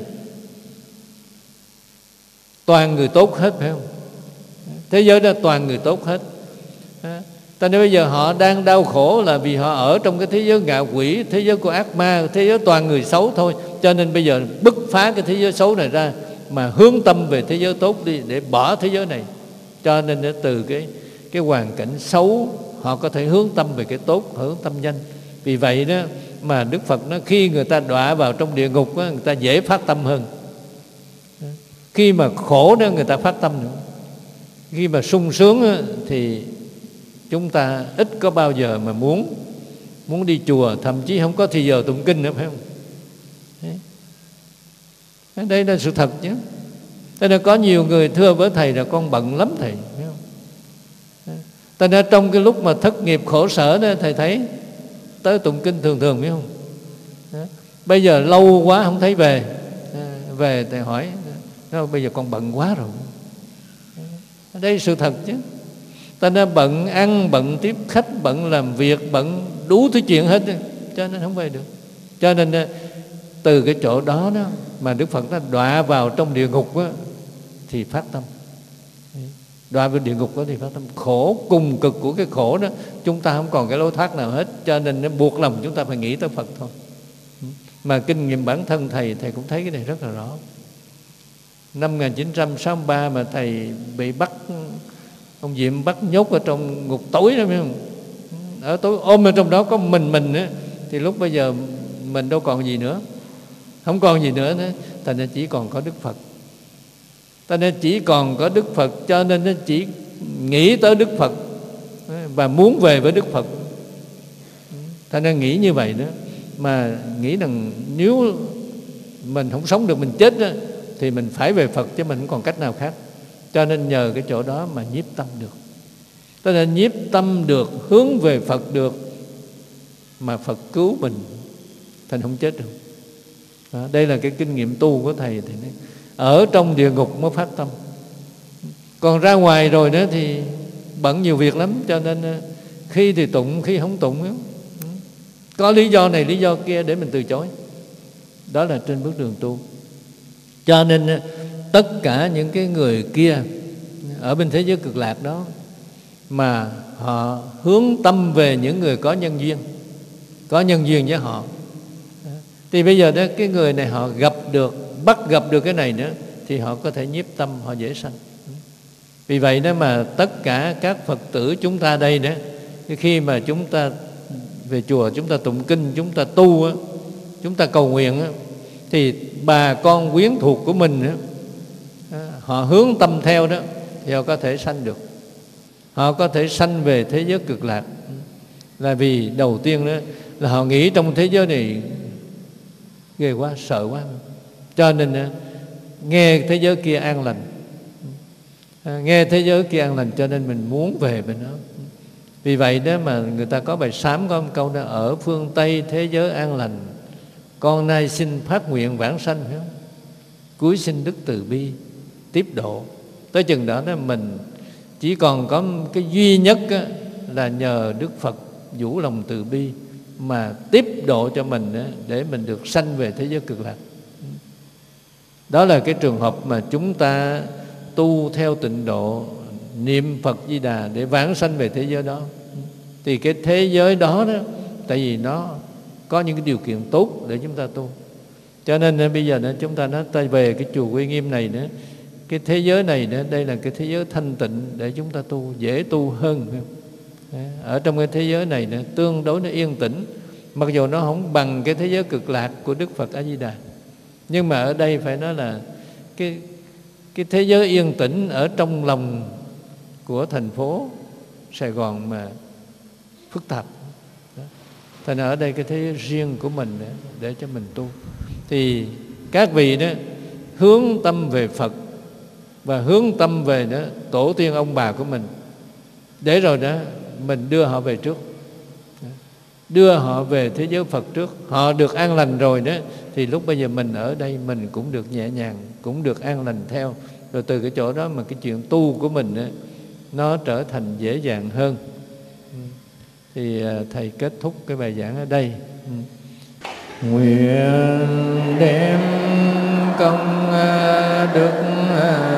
Toàn người tốt hết, phải không? Thế giới đó toàn người tốt hết. Cho nên bây giờ họ đang đau khổ là vì họ ở trong cái thế giới ngạ quỷ, thế giới của ác ma, thế giới toàn người xấu thôi. Cho nên bây giờ bứt phá cái thế giới xấu này ra, mà hướng tâm về thế giới tốt đi, để bỏ thế giới này. Cho nên từ cái, cái hoàn cảnh xấu họ có thể hướng tâm về cái tốt, hướng tâm nhanh. Vì vậy đó mà Đức Phật nói khi người ta đọa vào trong địa ngục đó, người ta dễ phát tâm hơn. Khi mà khổ đó người ta phát tâm nữa. Khi mà sung sướng đó, thì chúng ta ít có bao giờ mà muốn muốn đi chùa, thậm chí không có thì giờ tụng kinh nữa, phải không? Đấy. Đây là sự thật chứ. Thế nên có nhiều người thưa với thầy là con bận lắm thầy, phải không? Thế nên trong cái lúc mà thất nghiệp khổ sở đó, thầy thấy tới tụng kinh thường thường, phải không? Đó. Bây giờ lâu quá không thấy về, về thầy hỏi Nó bây giờ con bận quá rồi. Đây là sự thật chứ. Ta đã bận ăn, bận tiếp khách, bận làm việc, bận đủ thứ chuyện hết, cho nên không về được. Cho nên từ cái chỗ đó đó mà Đức Phật nó đọa vào trong địa ngục đó, thì phát tâm. Đọa vào địa ngục đó thì phát tâm. Khổ cùng cực của cái khổ đó, chúng ta không còn cái lối thoát nào hết, cho nên nó buộc lòng chúng ta phải nghĩ tới Phật thôi. Mà kinh nghiệm bản thân thầy, thầy cũng thấy cái này rất là rõ. Năm một nghìn chín trăm sáu mươi ba mà thầy bị bắt, ông Diệm bắt nhốt ở trong ngục tối đó, phải không? Ở tối ôm ở trong đó có mình mình á, thì lúc bây giờ mình đâu còn gì nữa, không còn gì nữa nữa, thành ra chỉ còn có Đức Phật. Cho nên chỉ còn có Đức Phật, cho nên nó chỉ nghĩ tới Đức Phật và muốn về với Đức Phật. Cho nên nghĩ như vậy đó, mà nghĩ rằng nếu mình không sống được, mình chết đó, thì mình phải về Phật chứ mình không còn cách nào khác. Cho nên nhờ cái chỗ đó mà nhiếp tâm được. Cho nên nhiếp tâm được, hướng về Phật được, mà Phật cứu mình, thành không chết được. Đó, đây là cái kinh nghiệm tu của thầy. Thì ở trong địa ngục mới phát tâm. Còn ra ngoài rồi đó thì bận nhiều việc lắm, cho nên khi thì tụng, khi không tụng. Có lý do này, lý do kia để mình từ chối. Đó là trên bước đường tu. Cho nên tất cả những cái người kia ở bên thế giới cực lạc đó, mà họ hướng tâm về những người có nhân duyên, có nhân duyên với họ, thì bây giờ đó cái người này họ gặp được, bắt gặp được cái này nữa, thì họ có thể nhiếp tâm, họ dễ sanh. Vì vậy đó mà tất cả các Phật tử chúng ta đây đó, khi mà chúng ta về chùa, chúng ta tụng kinh, chúng ta tu, chúng ta cầu nguyện, thì bà con quyến thuộc của mình họ hướng tâm theo đó, thì họ có thể sanh được. Họ có thể sanh về thế giới cực lạc. Là vì đầu tiên đó là họ nghĩ trong thế giới này ghê quá, sợ quá, cho nên nghe thế giới kia an lành, nghe thế giới kia an lành, cho nên mình muốn về bên đó. Vì vậy đó mà người ta có bài sám, có một câu đó: ở phương Tây thế giới an lành, con nay xin phát nguyện vãng sanh, phải không? Cuối xin đức từ bi tiếp độ. Tới chừng đó đó mình chỉ còn có cái duy nhất á, là nhờ Đức Phật vũ lòng từ bi mà tiếp độ cho mình á, để mình được sanh về thế giới cực lạc. Đó là cái trường hợp mà chúng ta tu theo tịnh độ, niệm Phật Di Đà để vãng sanh về thế giới đó. Thì cái thế giới đó đó, tại vì nó có những cái điều kiện tốt để chúng ta tu. Cho nên bây giờ chúng ta nói ta về cái chùa Uy Nghiêm này nữa, cái thế giới này nữa, đây là cái thế giới thanh tịnh để chúng ta tu, dễ tu hơn. Ở trong cái thế giới này nữa, tương đối nó yên tĩnh, mặc dù nó không bằng cái thế giới cực lạc của Đức Phật A Di Đà, nhưng mà ở đây phải nói là cái cái thế giới yên tĩnh ở trong lòng của thành phố Sài Gòn mà phức tạp. Thành ở đây cái thế giới riêng của mình để, để cho mình tu. Thì các vị đó hướng tâm về Phật và hướng tâm về đó tổ tiên ông bà của mình, để rồi đó mình đưa họ về trước, đưa họ về thế giới Phật trước. Họ được an lành rồi đó, thì lúc bây giờ mình ở đây mình cũng được nhẹ nhàng, cũng được an lành theo. Rồi từ cái chỗ đó mà cái chuyện tu của mình đó, nó trở thành dễ dàng hơn. Thì thầy kết thúc cái bài giảng ở đây. Nguyện đem công đức